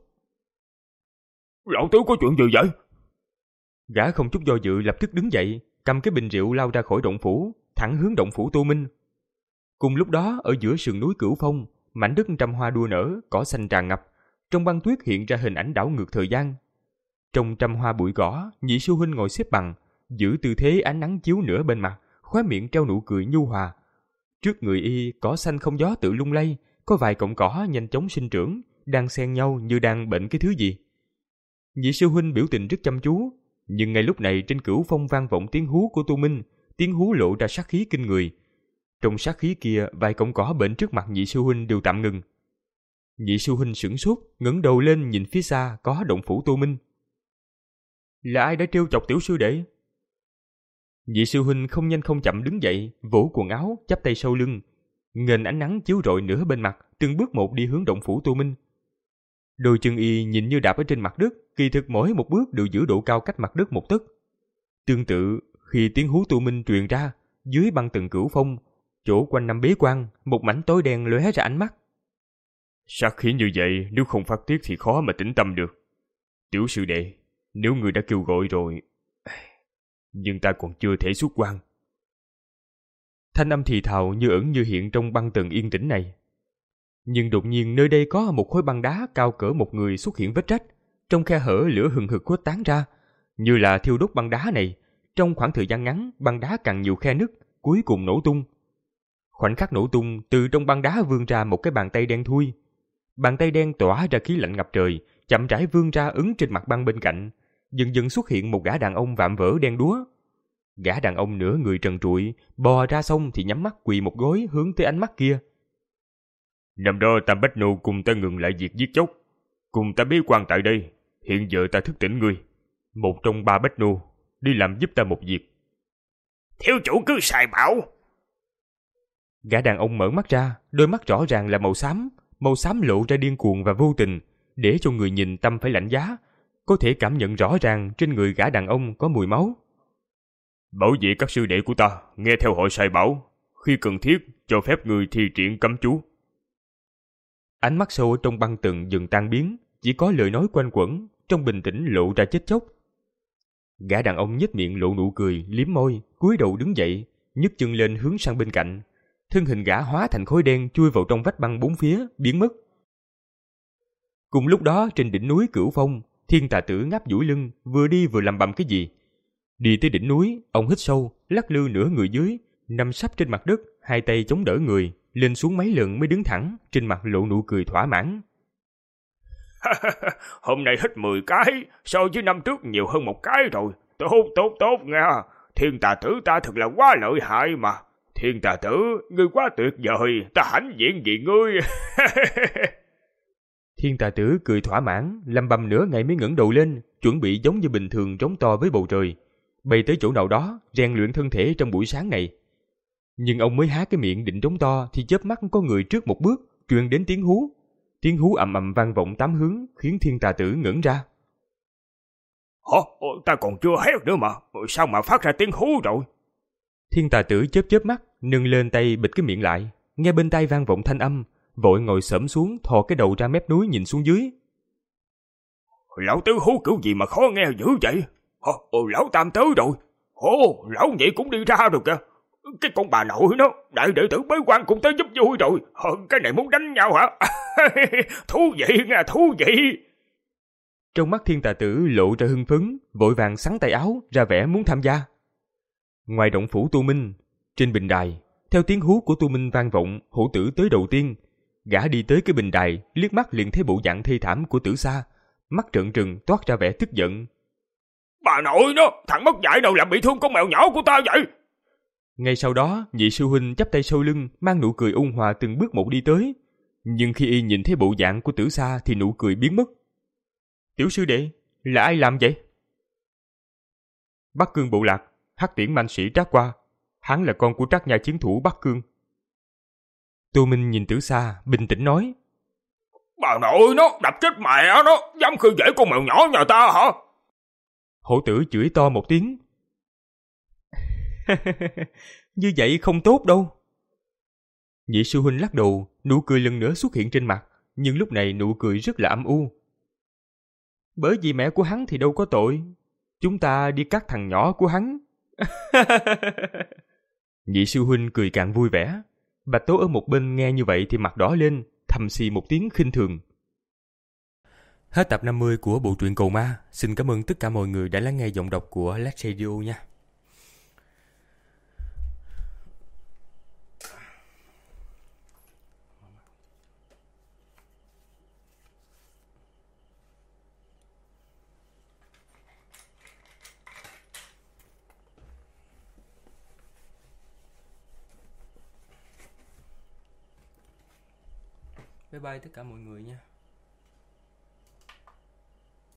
Lão tứ có chuyện gì vậy? Gã không chút do dự lập tức đứng dậy, cầm cái bình rượu lao ra khỏi động phủ, thẳng hướng động phủ Tô Minh. Cùng lúc đó, ở giữa sườn núi Cửu Phong, mảnh đất trăm hoa đua nở, cỏ xanh tràn ngập, trong băng tuyết hiện ra hình ảnh đảo ngược thời gian. Trong trăm hoa bụi cỏ, Nhị Sư huynh ngồi xếp bằng, giữ tư thế ánh nắng chiếu nửa bên mặt, khóe miệng treo nụ cười nhu hòa. Trước người y, cỏ xanh không gió tự lung lay, có vài cọng cỏ nhanh chóng sinh trưởng, đang xen nhau như đang bệnh cái thứ gì. Nhị Sư huynh biểu tình rất chăm chú, nhưng ngay lúc này trên Cửu Phong vang vọng tiếng hú của Tô Minh, tiếng hú lộ ra sát khí kinh người. Trong sát khí kia, vài cọng cỏ bệnh trước mặt Nhị Sư huynh đều tạm ngừng. Nhị Sư huynh sửng sốt, ngẩng đầu lên nhìn phía xa có động phủ Tô Minh. Là ai đã trêu chọc tiểu sư đệ? Nhị Sư huynh không nhanh không chậm đứng dậy, vỗ quần áo, chắp tay sau lưng, nghênh ánh nắng chiếu rọi nửa bên mặt, từng bước một đi hướng động phủ Tô Minh. Đôi chân y nhìn như đạp ở trên mặt đất, kỳ thực mỗi một bước đều giữ độ cao cách mặt đất một tấc. Tương tự, khi tiếng hú Tô Minh truyền ra, dưới băng tầng Cửu Phong, chỗ quanh năm bế quan, một mảnh tối đen lóe ra ánh mắt. Sát khí như vậy, nếu không phát tiết thì khó mà tĩnh tâm được. Tiểu sư đệ, nếu người đã kêu gọi rồi, nhưng ta còn chưa thể xuất quan. Thanh âm thì thào như ẩn như hiện trong băng tầng yên tĩnh này. Nhưng đột nhiên nơi đây có một khối băng đá cao cỡ một người xuất hiện vết rách, trong khe hở lửa hừng hực khuếch tán ra, như là thiêu đốt băng đá này. Trong khoảng thời gian ngắn, băng đá càng nhiều khe nứt, cuối cùng nổ tung. Khoảnh khắc nổ tung, từ trong băng đá vươn ra một cái bàn tay đen thui. Bàn tay đen tỏa ra khí lạnh ngập trời, chậm rãi vươn ra ấn trên mặt băng bên cạnh. Dần dần xuất hiện một gã đàn ông vạm vỡ đen đúa. Gã đàn ông nửa người trần trụi, bò ra xong thì nhắm mắt quỳ một gối hướng tới ánh mắt kia. Năm đó Tam Bách Nô cùng ta ngừng lại việc giết chóc, cùng ta bế quan tại đây. Hiện giờ ta thức tỉnh ngươi, một trong ba Bách Nô, đi làm giúp ta một việc. Thiếu chủ cứ sai bảo. Gã đàn ông mở mắt ra, đôi mắt rõ ràng là màu xám, màu xám lộ ra điên cuồng và vô tình, để cho người nhìn tâm phải lạnh giá. Có thể cảm nhận rõ ràng trên người gã đàn ông có mùi máu. Bảo vệ các sư đệ của ta, nghe theo hội sai bảo, khi cần thiết cho phép người thi triển cấm chú. Ánh mắt sâu ở trong băng tường dần tan biến, chỉ có lời nói quanh quẩn, trong bình tĩnh lộ ra chết chóc. Gã đàn ông nhếch miệng lộ nụ cười, liếm môi, cúi đầu đứng dậy, nhấc chân lên hướng sang bên cạnh. Thân hình gã hóa thành khối đen chui vào trong vách băng bốn phía, biến mất. Cùng lúc đó trên đỉnh núi Cửu Phong, Thiên Tà Tử ngáp duỗi lưng, vừa đi vừa lẩm bẩm cái gì. Đi tới đỉnh núi, ông hít sâu, lắc lư nửa người dưới, nằm sấp trên mặt đất, hai tay chống đỡ người, lên xuống mấy lần mới đứng thẳng, trên mặt lộ nụ cười thỏa mãn. Hôm nay hít mười cái, so với năm trước nhiều hơn một cái rồi. Tốt, tốt, tốt nha. Thiên Tà Tử ta thật là quá lợi hại mà. Thiên Tà Tử, ngươi quá tuyệt vời, ta hãnh diện vì ngươi. Thiên Tà Tử cười thỏa mãn, lầm bầm nửa ngày mới ngẩng đầu lên, chuẩn bị giống như bình thường trống to với bầu trời, bay tới chỗ nào đó, rèn luyện thân thể trong buổi sáng này. Nhưng ông mới há cái miệng định trống to thì chớp mắt có người trước một bước, truyền đến tiếng hú. Tiếng hú ầm ầm vang vọng tám hướng, khiến Thiên Tà Tử ngẩn ra. Ồ, ta còn chưa hét nữa mà, sao mà phát ra tiếng hú rồi? Thiên Tà Tử chớp chớp mắt, nâng lên tay bịt cái miệng lại, nghe bên tai vang vọng thanh âm, vội ngồi xổm xuống, thò cái đầu ra mép núi nhìn xuống dưới. Lão tứ hú kiểu gì mà khó nghe dữ vậy? Ồ, ồ lão tam tới rồi. Ồ, lão nhị cũng đi ra rồi kìa. Cái con bà nội nó, đại đệ tử bế quan cũng tới giúp vui rồi. Cái này muốn đánh nhau hả? Thú vị nha, thú vị. Trong mắt Thiên Tà Tử lộ ra hưng phấn, vội vàng xắn tay áo, ra vẻ muốn tham gia. Ngoài động phủ Tu Minh, trên bình đài, theo tiếng hú của Tu Minh vang vọng, hổ tử tới đầu tiên. Gã đi tới cái bình đài, liếc mắt liền thấy bộ dạng thê thảm của Tử Sa, mắt trợn trừng toát ra vẻ tức giận. Bà nội nó, thằng mất dạy nào làm bị thương con mèo nhỏ của ta vậy? Ngay sau đó, nhị sư huynh chắp tay sau lưng, mang nụ cười ôn hòa từng bước một đi tới. Nhưng khi y nhìn thấy bộ dạng của Tử Sa thì nụ cười biến mất. Tiểu sư đệ, là ai làm vậy? Bắc Cương bộ lạc, Hắc Tiễn manh sĩ Trác Qua, hắn là con của Trác Nha chiến thủ Bắc Cương. Tô Minh nhìn Tử Sa, bình tĩnh nói. Bà nội nó, đập chết mẹ nó, dám khi dễ con mèo nhỏ nhà ta hả? Hổ tử chửi to một tiếng. Như vậy không tốt đâu. Nhị sư huynh lắc đầu, nụ cười lần nữa xuất hiện trên mặt, nhưng lúc này nụ cười rất là âm u. Bởi vì mẹ của hắn thì đâu có tội, chúng ta đi cắt thằng nhỏ của hắn. Nhị sư huynh cười càng vui vẻ. Bạch Tố ở một bên nghe như vậy thì mặt đỏ lên, thầm xì một tiếng khinh thường. Hết tập năm mươi của bộ truyện Cầu Ma. Xin cảm ơn tất cả mọi người đã lắng nghe giọng đọc của Lát Radio nha. Bye bye tất cả mọi người nha.